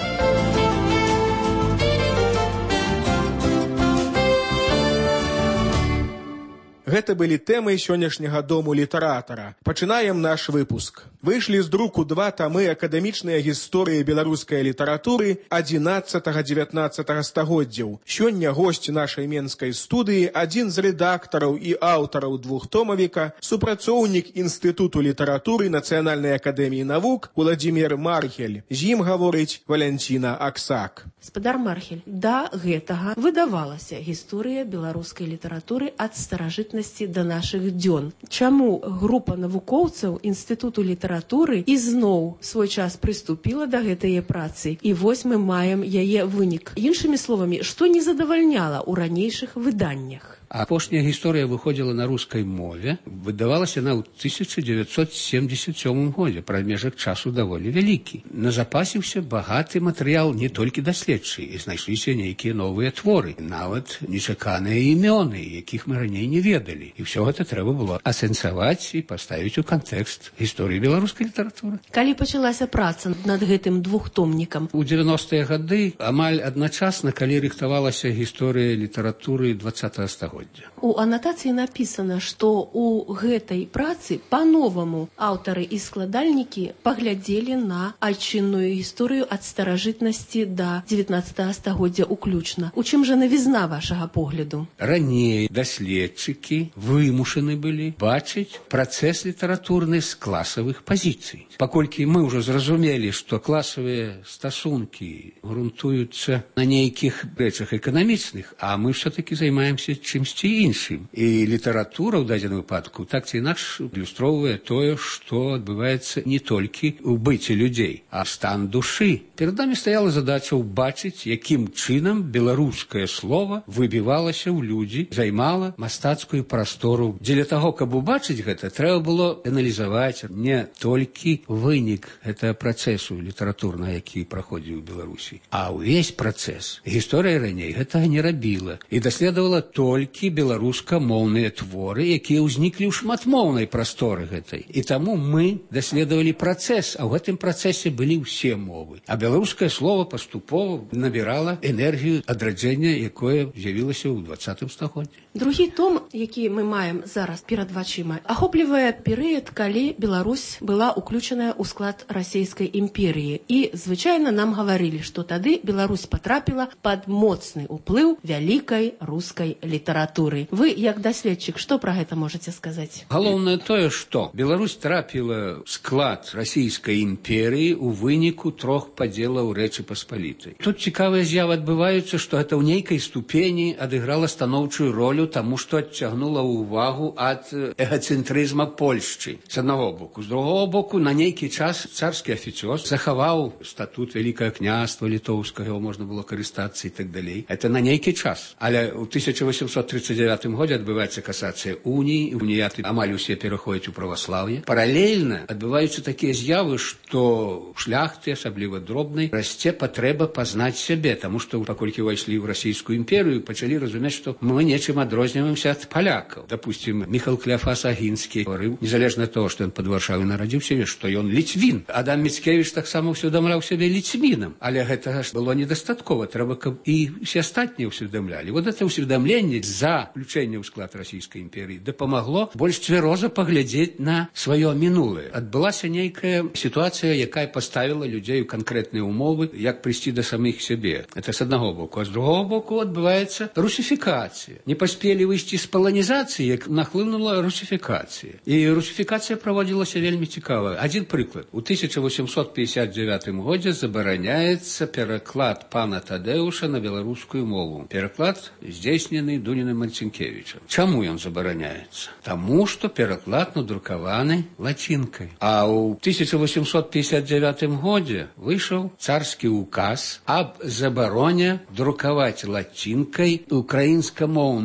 Гэта былі тэмы сённяшняга дому літаратара. Пачынаем наш выпуск. Выйшлі з друку два тамы акадэмічныя гісторыі беларускай літаратуры адзінаццатага-дзевятнаццатага стагоддзяў. Сёння госць нашай менскай студыі адзін з рэдактараў і аўтараў двухтомавіка, супрацоўнік Інстытуту літаратуры Нацыянальнай акадэміі навук Владзімір Мархель. З ім гаворыць Валянціна Аксак. Спадар Мархель, да гэтага выдавалася гісторыя беларускай літаратуры ад старажытнасці да нашых дзён. Чаму група навукоўцаў Інстытуту літаратуры ізноў свой час прыступіла да гэтай працы, і вось мы маем яе вынік. Іншымі словамі, што не задавальняла ў ранейшых выданнях? Апошняя гісторыя выходзіла на рускай мове, выдавалася на ў тысяча дзевяцьсот семьдесят сёмым годзе, прамежак часу даволі вялікі. Назапасіўся багаты матэрыял не толькі даследчы, і знайшліся нейкія новыя творы, нават нечаканыя імёны, якіх мы раней не ведалі. І ўсё гэта трэба было асэнсаваць і паставіць у кантэкст гісторыі беларускай літаратуры. Калі пачалася праца над гэтым двухтомнікам? У дзевяностыя гады, амаль адначасна, калі рыхтавалася гісторыя літаратуры двадцатага стагоддзя. У анатацыі напісана, што ў гэтай працы па-новаму аўтары і складальнікі паглядзелі на айчынную гісторыю ад старажытнасці да дзевятнаццатага стагоддзя ўключна. У чым жа навізна вашага погляду? Раней даследчыкі вымушаны былі бачыць працэс літаратурны з класавых пазіцый. Паколькі мы ўжо зразумелі, што класавыя стасункі грунтуюцца на нейкіх рэчах эканамічных, а мы ўсё-такі займаемся чымсьці іншым. І літаратура ў дадзеным выпадку так ці інакш адлюстроўвае тое, што адбываецца не толькі ў быце людзей, а стан душы. Перад намі стаяла задача ўбачыць, якім чынам беларускае слова выбівалася ў людзі, займала мастацкую прастору. Дзеля таго, каб убачыць гэта, трэба было аналізаваць не толькі вынік гэтага працэсу літаратурнага, які праходзіў у Беларусі, а ўвесь працэс. Гісторыя раней гэтага не рабіла і даследавала толькі беларускамоўныя творы, якія ўзніклі ў шматмоўнай прасторы гэтай. І таму мы даследавалі працэс, а ў гэтым працэсе былі ўсе мовы. А беларускае слово паступова набірала энергію адраджэння, якое з'явілася ў двадцатым стагоддзі. Другі том, які мы маем зараз перад вачыма, ахоплівае перыяд, калі Беларусь была уключаная ў склад расійскай імперіі. І звычайна нам гаварылі, што тады Беларусь патрапіла пад моцны ўплыў вялікай рускай літаратуры. Вы, як даследчык, што пра гэта можаце сказаць? Галоўнае тое, што Беларусь трапіла ў склад расійскай імперіі ў выніку трох падзелаў Рэчы Паспалітай. Тут цікавыя з'явы адбываюцца, што гэта ў нейкай ступені адыграла станоўчую ролю, таму што адцягнула ўвагу ад эгацэнтрызма Польшчы. З аднаго боку. З другого боку, на нейкі час царскі афіцёр захаваў статут Вялікае княства літоўскага, його можна было карыстацца і так далей. Это на нейкі час. Але ў тысяча восемьсот тридцать девятым годзе адбываецца касацыя уніі, уніяты амаль усе пераходзяць у праваслаўе. Паралельна адбываюцца такія з'явы, што шляхты, асабліва дробнай, расце патрэба пазнаць сябе, таму што паколькі ўвайшлі ў расійскую імперыю, пачалі разумець, што мы нечым адрозніваемся ад палякаў. Допустим, Міхал Кляфас Агінскі гаварыў, незалежна ад таго, што ён пад Варшавай нарадзіўся, што ён ліцвін. Адам Міцкевіч таксама ўсведамляў сябе ліцвінам. Але гэтага ж было недастаткова. Трэба, каб і ўсе астатнія ўсведамлялі. Вот это ўсведамленне за включэнне ў склад расійскай імперіі дапамагло больш цвяроза паглядзець на сваё мінулае. Адбылася нейкая сітуацыя, якая паставіла людзей у канкрэтныя умовы, як прыйсці да самых сябе. Это з аднаго боку. А з другого боку адбываецца русифікацыя. Не паспелі выйсці з паланізацыі, як нахлынула русифікацыя. І русифікацыя праводзілася вельмі цікава. Адзін прыклад. У тысяча восемьсот пятьдесят девятым годзе забараняецца пераклад пана Тадэуша на беларускую мову. Пераклад здзейснены Дуніным Марцінкевічам. Чаму ён забараняецца? Таму, што пераклад надрукаваны лацінкай. А ў тысяча восемьсот пятьдесят девятым годзе выйшаў царскі указ аб забароне друкаваць лацінкай украінскамоўныя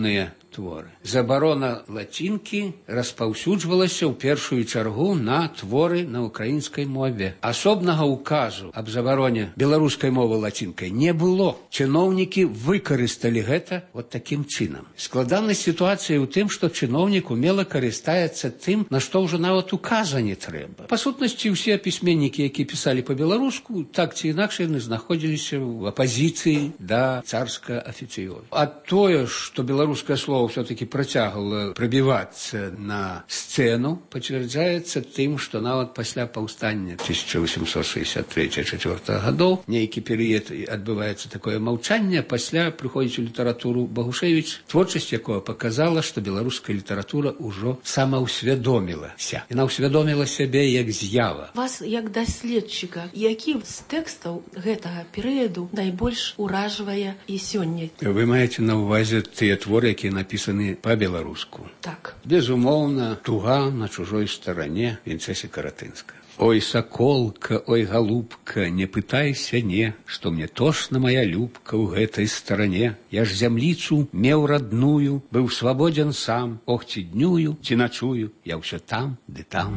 творы. Забарона лацінкі распаўсюджвалася ў першую чаргу на творы на украінскай мове. Асобнага указу аб забароне беларускай мовы лацінкай не было. Чыноўнікі выкарысталі гэта вот такім чынам. Складанасць сітуацыі ў тым, што чыноўнік умела карыстаецца тым, на што ўжо нават указа не трэба. Па сутнасці, ўсе пісьменнікі, якія пісалі па-беларуску, так ці інакш яны знаходзіліся ў апазіцыі да царскага афіцыёзу. А тое, што беларускае слово все-таки працягвала прабівацца на сцэну, пацвярджаецца тым, што нават пасля паўстання тысяча восемьсот шестьдесят третьего — четвёртого гадоў нейкі перыяд адбываецца такое маўчанне, пасля прыходзіць у літаратуру Багушевіч, творчасць якога паказала, што беларуская літаратура ўжо самаўсвядомілася. Яна ўсвядоміла сябе як з'ява. Вас, як даследчыка, які з тэкстаў гэтага перыяду найбольш уражвае і сёння? Вы маеце на ўвазе тыя творы, якія напісаны па-беларуску? Так. Безумоўна, «Туга на чужой старане» Вінцэсі Каратынска. Ой, соколка, ой, голубка, не пытайся не, што мне тошна моя любка ў гэтай старане. Я ж зямліцу меў радную, быў свабодзен сам, ох, ці днюю, ці начую, я ўсё там, ды там.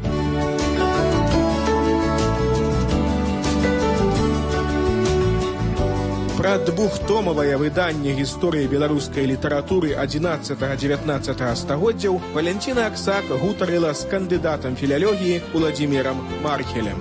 Пра двухтомавае выданне гісторыі беларускай літаратуры адзінаццатага-дзевятнаццатага стагоддзяў Валянціна Аксак гутарыла з кандыдатам філалогіі Уладзімірам Мархелем.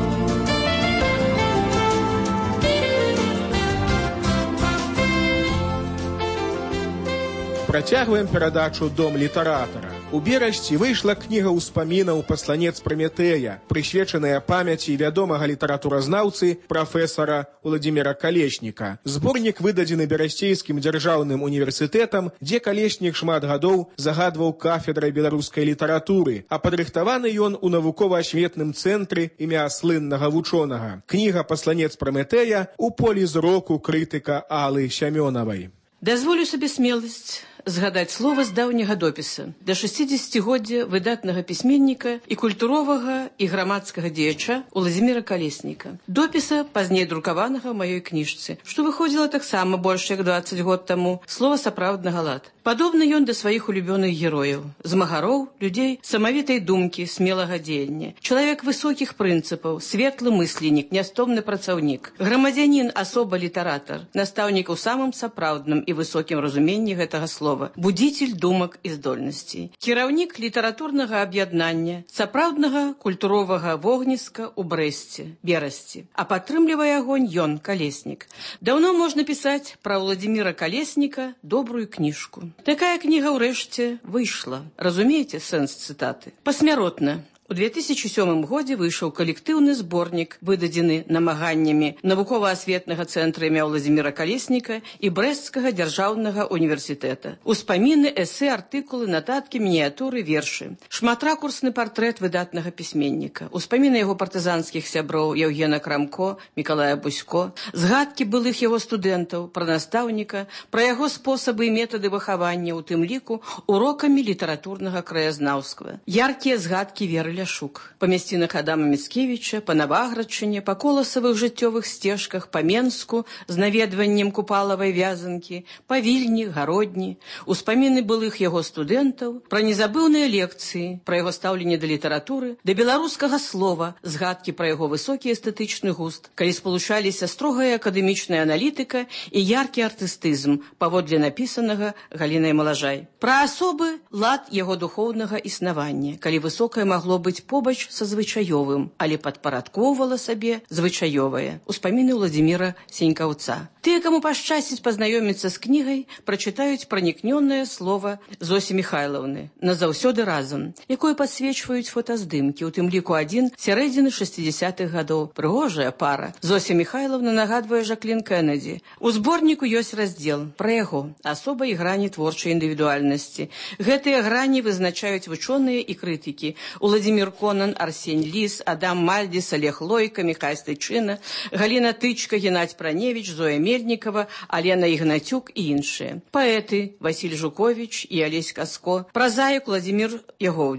Працягваем перадачу «Дом літаратара». У берасці выйшла кніга ўспамінаў «Пасланец Праметэя», прысвечаная памяці вядомага літаратуразнаўцы прафесара Уладзіміра Калешніка. Зборнік выдадзены Берасцейскім дзяржаўным універсітэтам, дзе Калеснік шмат гадоў загадваў кафедрай беларускай літаратуры, а падрыхтаваны ён у навукова-асветным цэнтры імя слыннага вучонага. Кніга «Пасланец Праметэя» у полі зроку крытыка Аллы Сямёнавай. Дазволю сабе смеласць згадаць слова з даўняга допіса да шэсцідзесяцігоддзя выдатнага пісьменніка і культуровага і грамадскага дзеяча Уладзіміра Калесніка. Допіса, пазней друкаванага ў маёй кніжцы, што выходзіла таксама больш як дваццаць год таму, слова сапраўднага лад. Падобны ён да сваіх улюбёных герояў, змагароў, людзей самавітай думкі, смелага дзеяння. Чалавек высокіх прынцыпаў, светлы мысленнік, нястомны працаўнік, грамадзянін, асоба літаратар, настаўнік у самым сапраўдным і высокім разуменні гэтага слова, будзіцель думак і здольнасцей. Кіраўнік літаратурнага аб'яднання, сапраўднага культуровага вогніска ў Брэсце, Берасці. А падтрымлівае агонь ён, Калеснік. Даўно можна пісаць пра Уладзіміра Калесніка добрую кніжку. Такая кніга ўрэшце выйшла. Разумееце сэнс цытаты? Пасмяротна. У две тысячи сёмым годзе выйшаў калектыўны зборнік, выдадзены намаганнямі навукова-асветнага цэнтра імя Уладзіміра Калесніка і Брэсцкага дзяржаўнага універсітэта. Успаміны, эсэ, артыкулы, нататкі, мініятуры, вершы. Шматракурсны партрэт выдатнага пісьменніка. Успаміны яго партызанскіх сяброў Яўгена Крамко, Мікалая Бусько. Згадкі былых яго студэнтаў, пра настаўніка, пра яго спосабы і метады выхавання, у тым ліку урокамі літаратурнага краязнаўства. Яркія згадкі Веры Ляшук. Па мясцінах Адама Міцкевіча, па Наваградчыне, па коласавых жыццёвых сцежках, па Менску з наведваннем Купалавай вязанкі, па Вільні, Гародні, успаміны былых яго студэнтаў, пра незабыўныя лекцыі, пра яго стаўленне да літаратуры, да беларускага слова, згадкі пра яго высокі эстэтычны густ, калі спалучаліся строгая акадэмічная аналітыка і яркі артыстызм, паводле напісанага Галінай Малажай. Пра асобы лад яго духоўнага існавання, калі высокае магло быць побач са звычаёвым, але падпарадкоўвала сабе звычаёвае. Успаміны Уладзіміра Сенькаўца. Тыя, каму пашчасціць пазнаёміцца з кнігай, прачытаюць пранікнёнае слова Зосі Міхайлаўны «Назаўсёды разам», якое падсвечваюць фотаздымкі, у тым ліку адзін сярэдзіны шэсцідзесятых гадоў. Прыгожая пара. Зося Міхайлаўна нагадвае Жаклін Кеннеді. У зборніку ёсць раздзел пра яго, асоба і грані творчай індывідуальнасці. Гэтыя грані вызначаюць вучоныя і крытыкі. Уладзімір Конан, Арсень Ліс, Адам Мальдзіс, Олег Лойка, Міхай Стайчына, Галіна Тычка, Геннадзь Праневіч, Зоя Мельнікава, Алена Ігнацюк і іншыя. Паэты Васіль Жуковіч і Алесь Каско, празаік Уладзімір Ягоўдзік.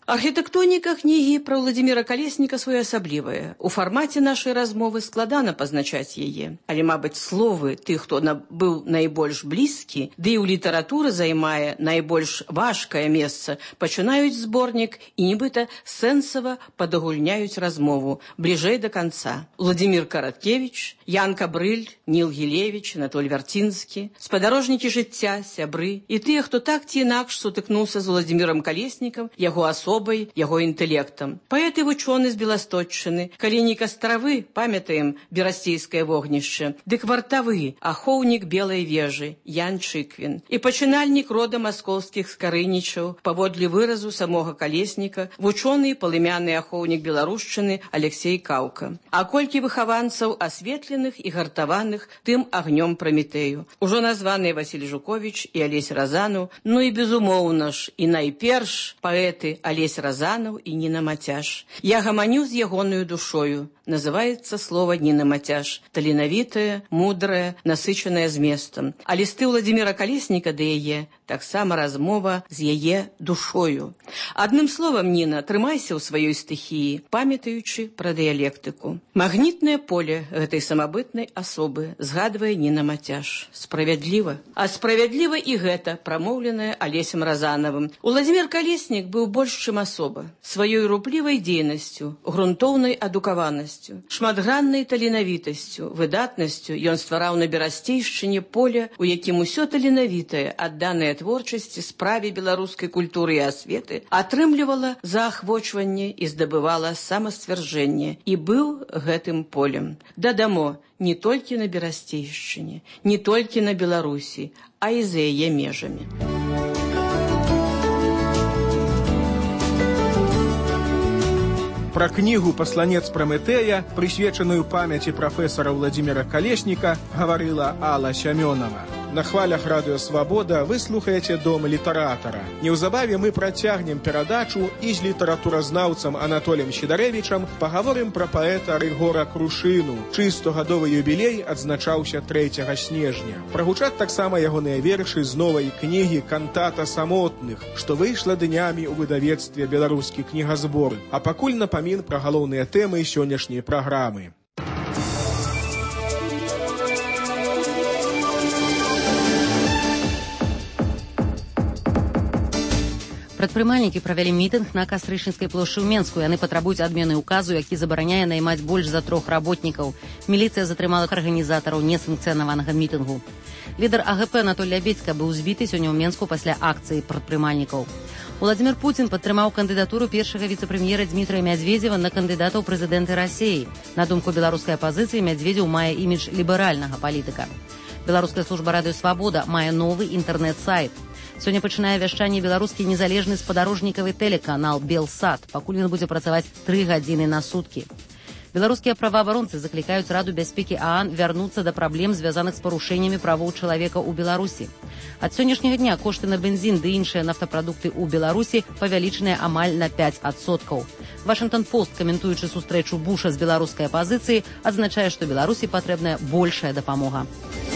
Архітэктоніка кнігі пра Владзіміра Калесніка своеасаблівая. У фармаце нашай размовы складана пазначаць яе. Але, мабыць, словы тых, хто быў найбольш блізкі, ды і ў літаратуры займае найбольш важкае месца, пачынаюць зборнік і нібыта сэнсава падагульняюць размову бліжэй да канца. Владзімір Караткевіч, Ян Кабрыль, Ніл Гілевіч, Анатоль Вярцінскі, спадарожнікі жыцця, сябры і тыя, хто так ці інакш сутыкнуўся з Владзімірам Калеснікам, яго асобай, яго інтэлектам. Паэт і вучоны з Беласточчыны, калінік Астравы, памятаем берасцейскае вогнішча, дык вартавы, ахоўнік Белай вежы, Ян Чыквін. І пачынальнік рода маскоўскіх скарынічаў, паводле выразу самога Калесніка, вучоны і палымяны ахоўнік беларушчыны Алексей Каўка. А колькі выхаванцаў асветленых і гартаваных тым агнём Праметею. Ужо названыя Васіль Жуковіч і Алесь Разанаў, ну і безумоўна ж, і найперш паэты Алесь Разанаў і Ніна Мацяш. Я гаманю з ягонаю душою. Называецца слова Ніна Мацяш. Таленавітая, мудрая, насычаная зместам. А лісты Владзіміра Калесніка да яе таксама размова з яе душою. Адным словам, Ніна, трымайся ў сваёй стыхіі, памятаючы пра дыялектыку. Магнітнае поле гэтай самабытнай асобы згадвае Ніна Мацяш. Справядліва. А справядліва і гэта, прамоўленае Алесем Разанавым. Владзімір Калеснік быў больш, чым асоба. Сваёй руплівай дзейнасцю, грунтоўнай адукаванасцю, шматграннай таленавітасцю, выдатнасцю ён ствараў на берасцейшчыне поле, у якім усё таленавітае, адданае творчасці, справе беларускай культуры і асветы, атрымлівала заахвочванне і здабывала самасцвярджэнне. І быў гэтым полем. Дадамо, не толькі на берасцейшчыне, не толькі на Беларусі, а і за яе межамі. Пра кнігу «Пасланец Праметея», прысвечаную памяці прафесара Владзіміра Калесніка, гаварыла Алла Сямёнова. На хвалях радыё «Свабода» вы слухаеце «Дом літаратара». Неўзабаве мы працягнем перадачу і з літаратуразнаўцам Анатолем Сідарэвічам пагаворым пра паэта Рыгора Крушыну, чый стогадовы юбілей адзначаўся трэцяга снежня. Прагучаць таксама ягоныя вершы з новай кнігі «Кантата самотных», што выйшла днямі ў выдавецтве «Беларускі кнігазбор». А пакуль напамін пра галоўныя тэмы сённяшняй праграмы. Прадпрымальнікі правялі мітынг на Кастрычніцкай плошчы ў Менску. Яны патрабуюць адмены ўказу, які забараняе наймаць больш за трох работнікаў. Міліцыя затрымала арганізатараў несанкцыянаванага мітынгу. Лідар А Гэ Пэ Анатоль Лябедзька быў збіты сёння ў Менску пасля акцыі прадпрымальнікаў. Уладзімір Пуцін падтрымаў кандыдатуру першага віцэ-прэм'ера Дмітрая Мядзведзева на кандыдата ў прэзідэнты Расіі. На думку беларускай апазіцыі, Мядзведзеў мае імідж ліберальнага палітыка. Беларуская служба радыё «Свабода» мае новы інтэрнэт-сайт. Сёння пачынае вяшчанне беларускі незалежны спадарожнікавы тэлеканал «Белсат». Пакуль ён будзе працаваць тры гадзіны на суткі. Беларускія праваабаронцы заклікаюць Раду бяспекі А А Н вярнуцца да праблем, звязаных з парушэннямі правоў чалавека ў Беларусі. Ад сённяшняга дня кошты на бензін ды іншыя нафтапрадукты ў Беларусі павялічаныя амаль на пяць адсоткаў. Вашынгтон-Пост, каментуючы сустрэчу Буша з беларускай апазіцыяй, адзначае, што Беларусі патрэбная большая дапамога.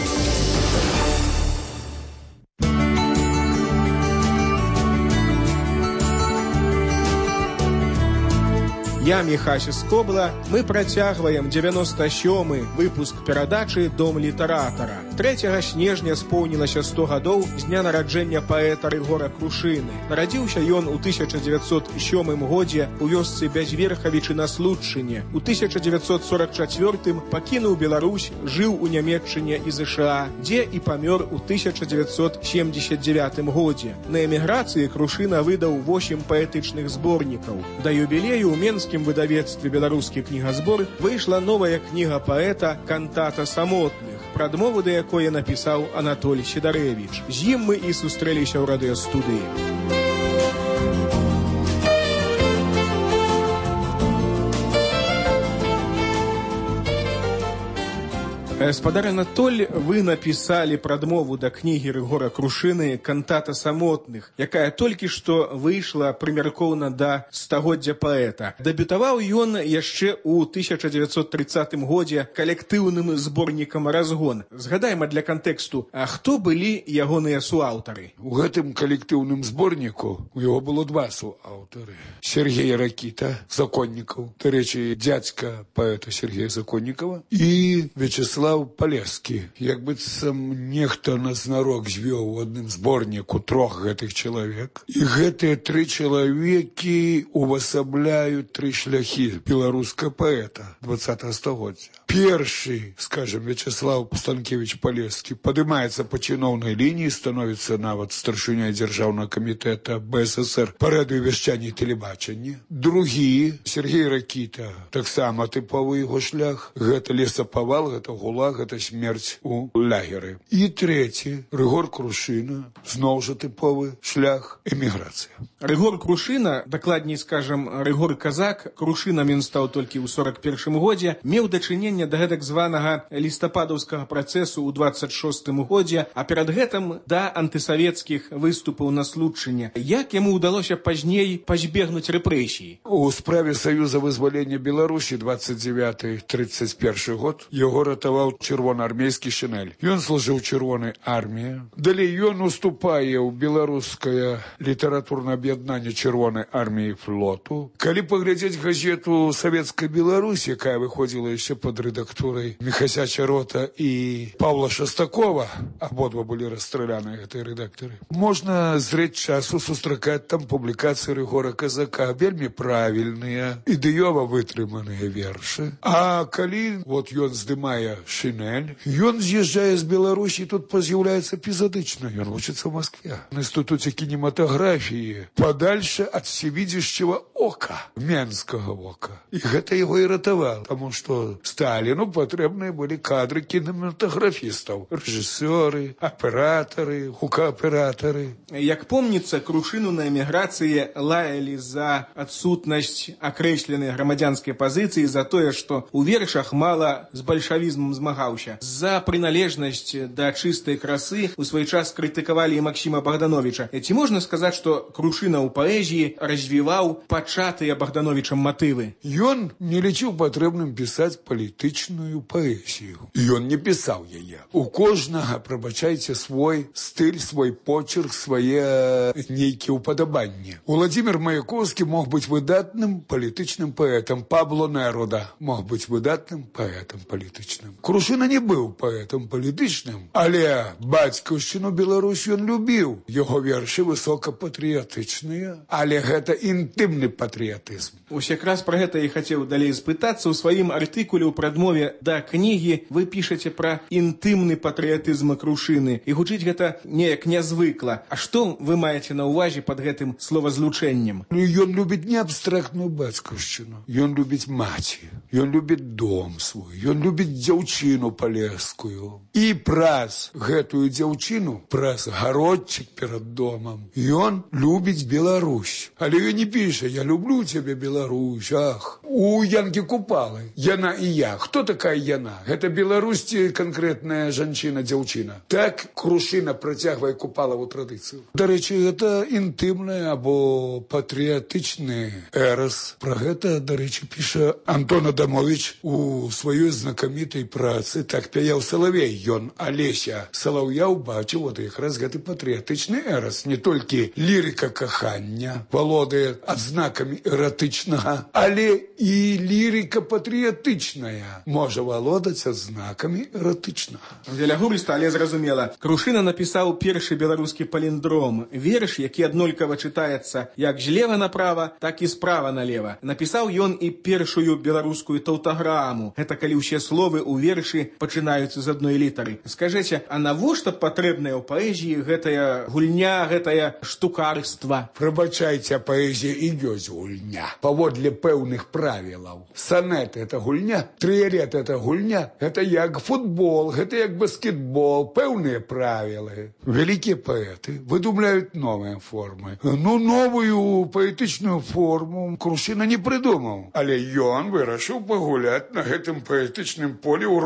Я Міхася Скобла, мы працягваем дзевяноста сёмы выпуск перадачы «Дом літаратара». трэцяга снежня споўнілася сто гадоў з дня нараджэння паэта Рыгора Крушыны. Нарадзіўся ён у тысяча дзевяцьсот сёмым годзе ў вёсцы Бязверхавічы на Случчыне. У тысяча дзевяцьсот сорак чацвёртым пакінуў Беларусь, жыў у Нямецчыне і Зэ Ша А, дзе і памёр у тысяча дзевяцьсот семдзесят дзевятым годзе. На эміграцыі Крушына выдаў восем паэтычных зборнікаў. Да юбілею ў Менскім выдавецтве «Беларускі кнігазбор» выйшла новая кніга паэта «Кантата самотных», прадмову да якой напісаў Анатоль Сідарэвіч. З ім мы і сустрэліся ў радыёстудыі. Спадар Анатоль, вы написали прадмову да кнігі Рыгора Крушыны «Кантата самотных», якая толькі што выйшла прымяркоўна да стагоддзя паэта. Дэбютаваў ён яшчэ ў тысяча дзевяцьсот трыццатым годзе калектыўным зборнікам «Разгон». Згадайма для кантэксту, а хто былі ягоныя суаўтары? У гэтым калектыўным зборніку у яго было два суаўтары. Сергей Ракіта, Законнікаў, дарэчы, дзядзька паэта Сергея Законнікава, і Вячеслав Палескі. Як быццам нехта назнарок звёў у адным зборніку трох гэтых чалавек. І гэтыя тры чалавекі увасабляюць тры шляхі беларускага паэта двадцатага стагоддзя. Першы, скажем, Вячеслав Станкевич Палескі, падымаецца па чыноўнай лініі, становіцца нават старшыняй дзяржаўнага камітэта БССР па радыёвяшчанні і тэлебачанні. Другі, Сергей Ракіта, таксама тыповы яго шлях. Гэта лесапавал, гэта гулаг, гэта смерць у лагеры. І трэці, Рыгор Крушына, зноў жа тыповы шлях, эміграцыя. Рыгор Крушына, дакладней скажам, Рыгор Казак, Крушынам ён стаў толькі ў сорак першым годзе, меў дачыненне да гэтак званага лістападаўскага працэсу ў дваццаць шостым годзе, а перад гэтым да антысавецкіх выступаў на Случыне. Як яму ўдалося пазней пазбегнуць рэпрэсій? У справе Саюза вызвалення Беларусі двадцать девятый тридцать первый год яго ратаваў чырвонаармейскі Шынель. Ён служыў чырвонай арміі. Далей ён уступае ў беларускае літаратурнае аб'яднанне чырвонай арміі флоту. Калі паглядзець газету Савецкай Беларусі, якая выходзіла яшчэ пад рэдактурай Міхася Чарота і Павла Шастакова, абодва былі расстраляны гэтыя рэдактары, можна зрэць часу сустракаць там публікацыі Рыгора Казака, вельмі правільныя, ідэёва вытрыманыя вершы. А калі вот ён здымае Шынель, ён з'язджае з Беларусі, тут з'яўляецца эпізодычна. Ён вучыцца ў Москве на інстытуце кінематаграфіі, падальше ад всевидящего ока, менскага ока. І гэта яго і ратавала, таму што Сталіну патрэбныя былі кадры кінематаграфістаў, рэжысёры, аператары, гукааператары. Як помніцца, Крушыну на эміграцыі лаялі за адсутнасць акрэсленай грамадзянскай пазіцыі, за тое, што ў вершах мала з бальшавізмам змагаўся. За прыналежнасць да чыстай красы у свой час крытыкавалі і Максіма Богдановича. Ці можна сказаць, што Крушына ў паэзіі развіваў пачатыя Богдановичам матывы? Ён не лічыў патрэбным пісаць палітычную паэзію. Ён не пісаў яе. У кожнага, прабачайце, свой стыль, свой почерк, свае нейкія ўпадабанні. Уладзімир Маяковскі мог быць выдатным палітычным паэтам. Пабло Неруда мог быць выдатным паэтам палітычным. Крушына не быў паэтам палітычным, але бацькаўшчыну Беларусь ён любіў. Яго вершы высокапатрыятычныя, але гэта інтымны патрыятызм. Ось якраз пра гэта і хацеў далей спытацца. У сваім артыкуле ў прадмове да кнігі вы пішаце пра інтымны патрыятызм Крушыны. І гучыць гэта неяк нязвыкла. А што вы маеце на ўвазе пад гэтым словазлучэннем? Ён любіць не абстрактную бацькаўшчыну. Ён любіць маці. Ён любіць дом свой. Ён любіць дзяўчыну палескую. І праз гэтую дзяўчыну, праз гародчык перад домам, ён любіць Беларусь. Але ён не піша: «Я люблю цябе, Беларусь, ах». У Янкі Купалы яна і я. Хто такая яна? Гэта Беларусь ці канкрэтная жанчына, дзяўчына? Так Крушына працягвае Купалаву традыцыю. Дарэчы, гэта інтымны або патрыятычны эрас. Пра гэта, дарэчы, піша Антон Адамович у сваёй знакамітай працы «Так пяяў Салавей». Ён Алеся Салаўя убачыў вот якраз гэты патрыятычны эрас. Не толькі лірыка кахання валодае адзнакамі эратычнага, але і лірыка патрыятычная можа валодаць адзнакамі эратычнага. Велягурыста, але зразумела. Крушына напісаў першы беларускі паліндром. Верш, які аднолькава чытаецца як злева направа, так і справа налева. Напісаў ён і першую беларускую таўтаграму. Гэта калі ўсе словы ў вершы пачынаюцца з адной літары. Скажыце, а навошта патрэбная ў паэзіі гэтая гульня, гэтая штукарства? Прабачайце, паэзія і ёсць гульня. Паводле пэўных правілаў. Санет — это гульня, трыярет — это гульня. Гэта як футбол, гэта як баскетбол, пэўныя правілы. Вялікія паэты выдумляюць новыя формы. Ну, новую паэтычную форму Крушына не прыдумаў. Але ён вырашыў пагуляць на гэтым паэтычным полі ў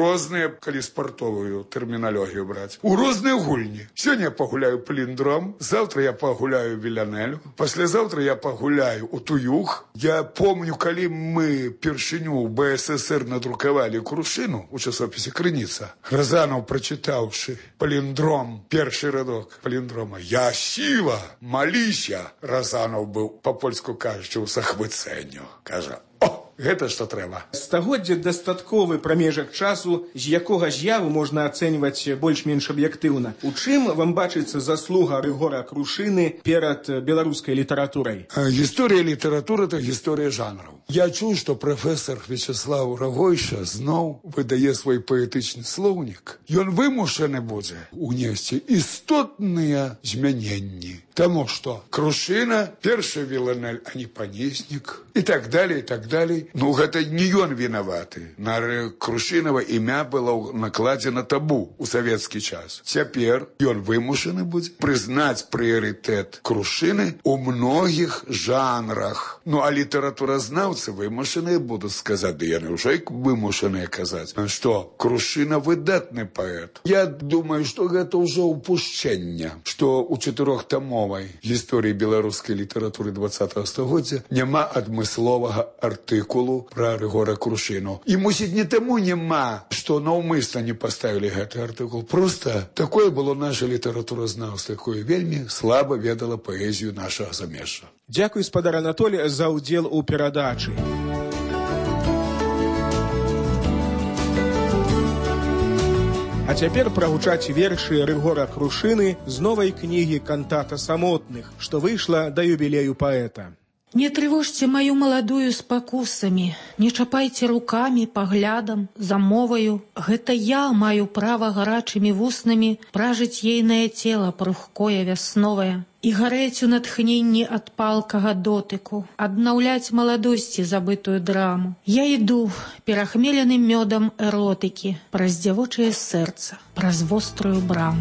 розныя, калі спартовую тэрміналогію браць, у розныя гульні. Сёння я пагуляю паліндром, завтра я пагуляю вілянелю, паслязаўтра я пагуляю у туюх. Я помню, калі мы першыню ў бэ эс эс эр надрукавалі крушыну у часопісе «Крыніца», Разанов, прачытаўшы паліндром, першы радок паліндрома «Я сіла, маліся», Разанов быў, па-польску кажучы, у захвыцэнню. Кажа, о, гэта што трэба. Стагоддзе дастатковы прамежак часу, з якога з'яву можна ацэньваць больш-менш аб'ектыўна. У чым вам бачыцца заслуга Рыгора Крушыны перад беларускай літаратурай? Гісторыя літаратуры – это гісторыя жанраў. Я чуў, што прафесор Вячеслав Рагойша зноў выдае свой паэтычны слоўнік. Ён вымушаны будзе унесці істотныя змяненні. Таму што Крушына – першы віланель, а не панеснік. І так далей, і так далей. Ну, гэта не ён вінаваты. На Крушынава імя было накладзена табу у савецкі час. Цяпер ён вымушаны будзе прызнаць прыярытэт Крушыны у многіх жанрах. Ну, а літаратуразнаўцы вымушаныя будуць сказаць, ды яны ўжо вымушаныя казаць, што Крушына выдатны паэт. Я думаю, што гэта ўжо упушчэнне, што ў чатырохтамовай гісторыі беларускай літаратуры дваццатага стагоддзя няма адмысловага артыкулу пра Рыгора Крушыну. І, мусіць, не таму няма, што наўмысна не паставілі гэты артыкул. Проста такое было наша літаратуразнаўства, якое вельмі слаба ведала паэзію нашага замежжа. Дзякуй, спадар Анатолій, за ўдзел у перадачы. А цяпер прагучаць вершы Рыгора Крушыны з новай кнігі «Кантата самотных», што выйшла да юбілею паэта. Не трывожьте мою молодую спакусами, не чапайте руками, поглядом, замовою. Гэта я маю право гарачими вуснами пражить ейное тело прухкое вясновое и гореть у натхненні ад палкага дотыку, аднаўляць маладосці забытую драму. Я иду перахмеленым мёдам эротыкі праз дзявочае сэрца, праз вострую браму.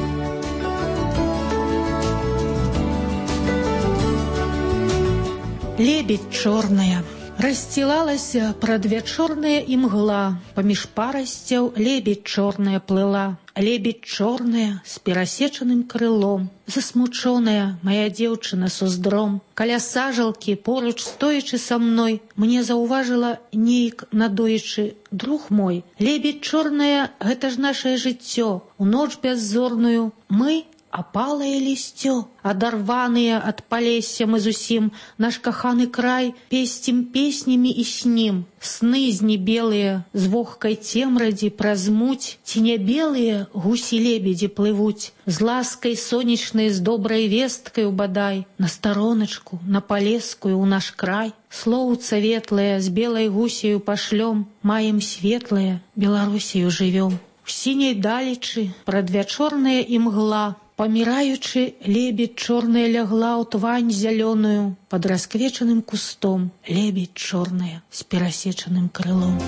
Лебедь чорная, расстилалася прадвячорная імгла, паміж парасцяў лебедь чорная плыла, лебедь чорная з перасечаным крылом, засмучоная моя дзеўчына с уздром. Каля сажалкі, поруч стоячы са мной, мне заўважыла нейк надоечы: друг мой, лебедь чорная, гэта ж нашае жыццё, у ноч бяззорную мы опалае лісцё, адарваныя ад палесся мы зусім, наш каханы край песцім песнямі і снім. Сны знебелыя з вогкай цемрадзі праз муць, ці не белыя гусі-лебедзі плывуць, з ласкай сонечнай, з добрай весткаю бадай, на староначку, на палескую ў наш край. Слоўца ветлае з белай гусею пашлём, маем светлае, Беларусію жывём. У сіняй далечы прадвячорная імгла, паміраючы, лебедь чорная лягла ў твань зялёную, пад расквечаным кустом лебедь чорная з перасечаным крылом.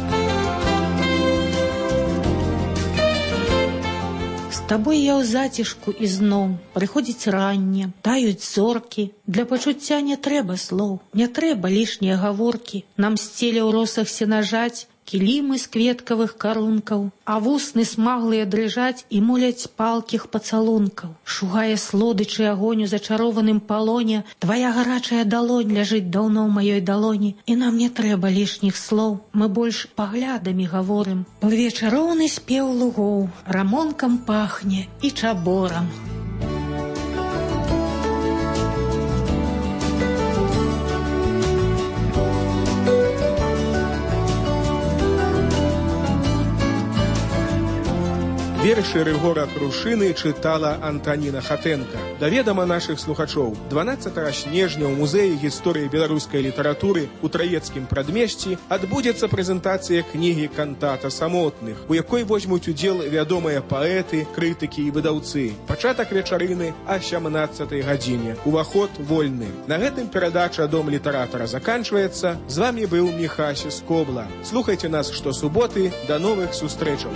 З табой я ў зацішку ізноў, прыходзіць ранне, таюць зоркі, для пачуцця не трэба слоў, не трэба лішнія гаворкі, нам сцеле ў росах сенажаць кілімы з кветкавых карункаў, а вусны смаглыя дрыжаць і моляць палкіх пацалункаў. Шугае слодычы агонь у зачарованым палоне, твая гарачая далонь ляжыць даўно ў маёй далоні, і нам не трэба лішніх слоў, мы больш паглядамі гаворым. Плыве чароўны спеў лугоў, рамонкам пахне і чаборам. Вершы Рыгора Крушыны чытала Антаніна Хатэнка. Да ведама нашых слухачоў, дванаццатага снежня ў музеі гісторыі беларускай літаратуры у Траецкім прадмесці адбудзецца прэзентацыя кнігі «Кантата самотных», у якой возьмуць удзел вядомыя паэты, крытыкі і выдаўцы. Пачатак вечарыны а сямнаццатай гадзіне. Уваход вольны. На гэтым перадача «Дом літаратара» заканчваецца. З вамі быў Міхась Скобла. Слухайце нас штосуботы. Да новых сустрэчаў.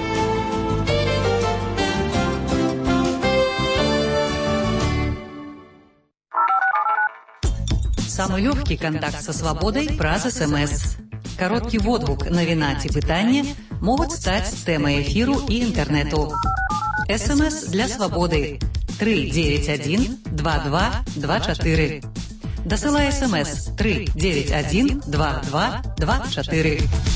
Самый легкий контакт со свободой праз СМС. Кароткі водгук, навіна ці пытанне могуць стаць тэмай эфіру і інтэрнэту. СМС для свабоды три девять один два два два четыре. Дасылай СМС три девять один два два два четыре.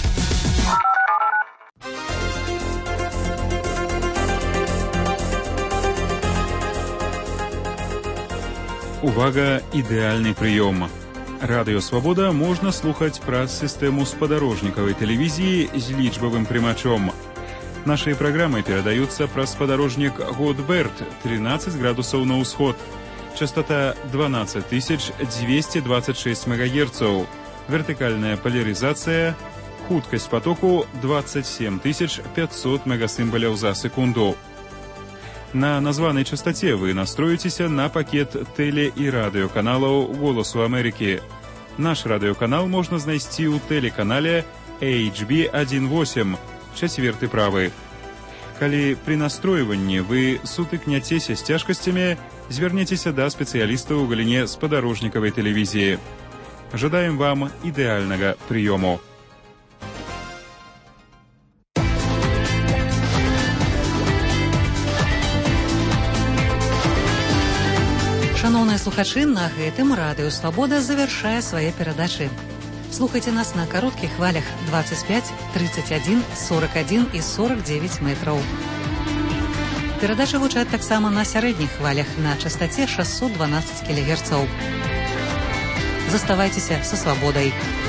Увага, ідэальны прыём. Радыё Свабода можна слухаць праз сістэму спадарожнікавай тэлевізіі з лічбавым прымачом. Нашыя праграмы перадаюцца праз спадарожнік Годберт тринадцать градусаў на ўсход. Частота двенадцать тысяч двести двадцать шесть мегагерцаў. Вертыкальная поляризация. Хуткасць потоку двадцать семь тысяч пятьсот мегасімбаляў за секунду. На названай частоте вы настроіцеся на пакет тэле- і радыёканалаў «Голасу Амерыкі». Наш радыёканал можна знайсці ў тэлеканале эйч би один восемь, чацверты правы. Калі пры настройванні вы сутыкняцеся з цяжкасцямі, звярніцеся да спецыялістаў у галіне спадарожнікавай тэлевізіі. Жадаем вам ідэальнага прыёму. Шановныя слухачы, на гэтым радыё Свабода завяршае свае перадачы. Слухайце нас на кароткіх хвалях двадцать пять, тридцать один, сорок один і сорок девять метраў. Перадачы гучаць таксама на сярэдніх хвалях на частоце шестьсот двенадцать кілогерцаў. Заставайцеся са свабодай.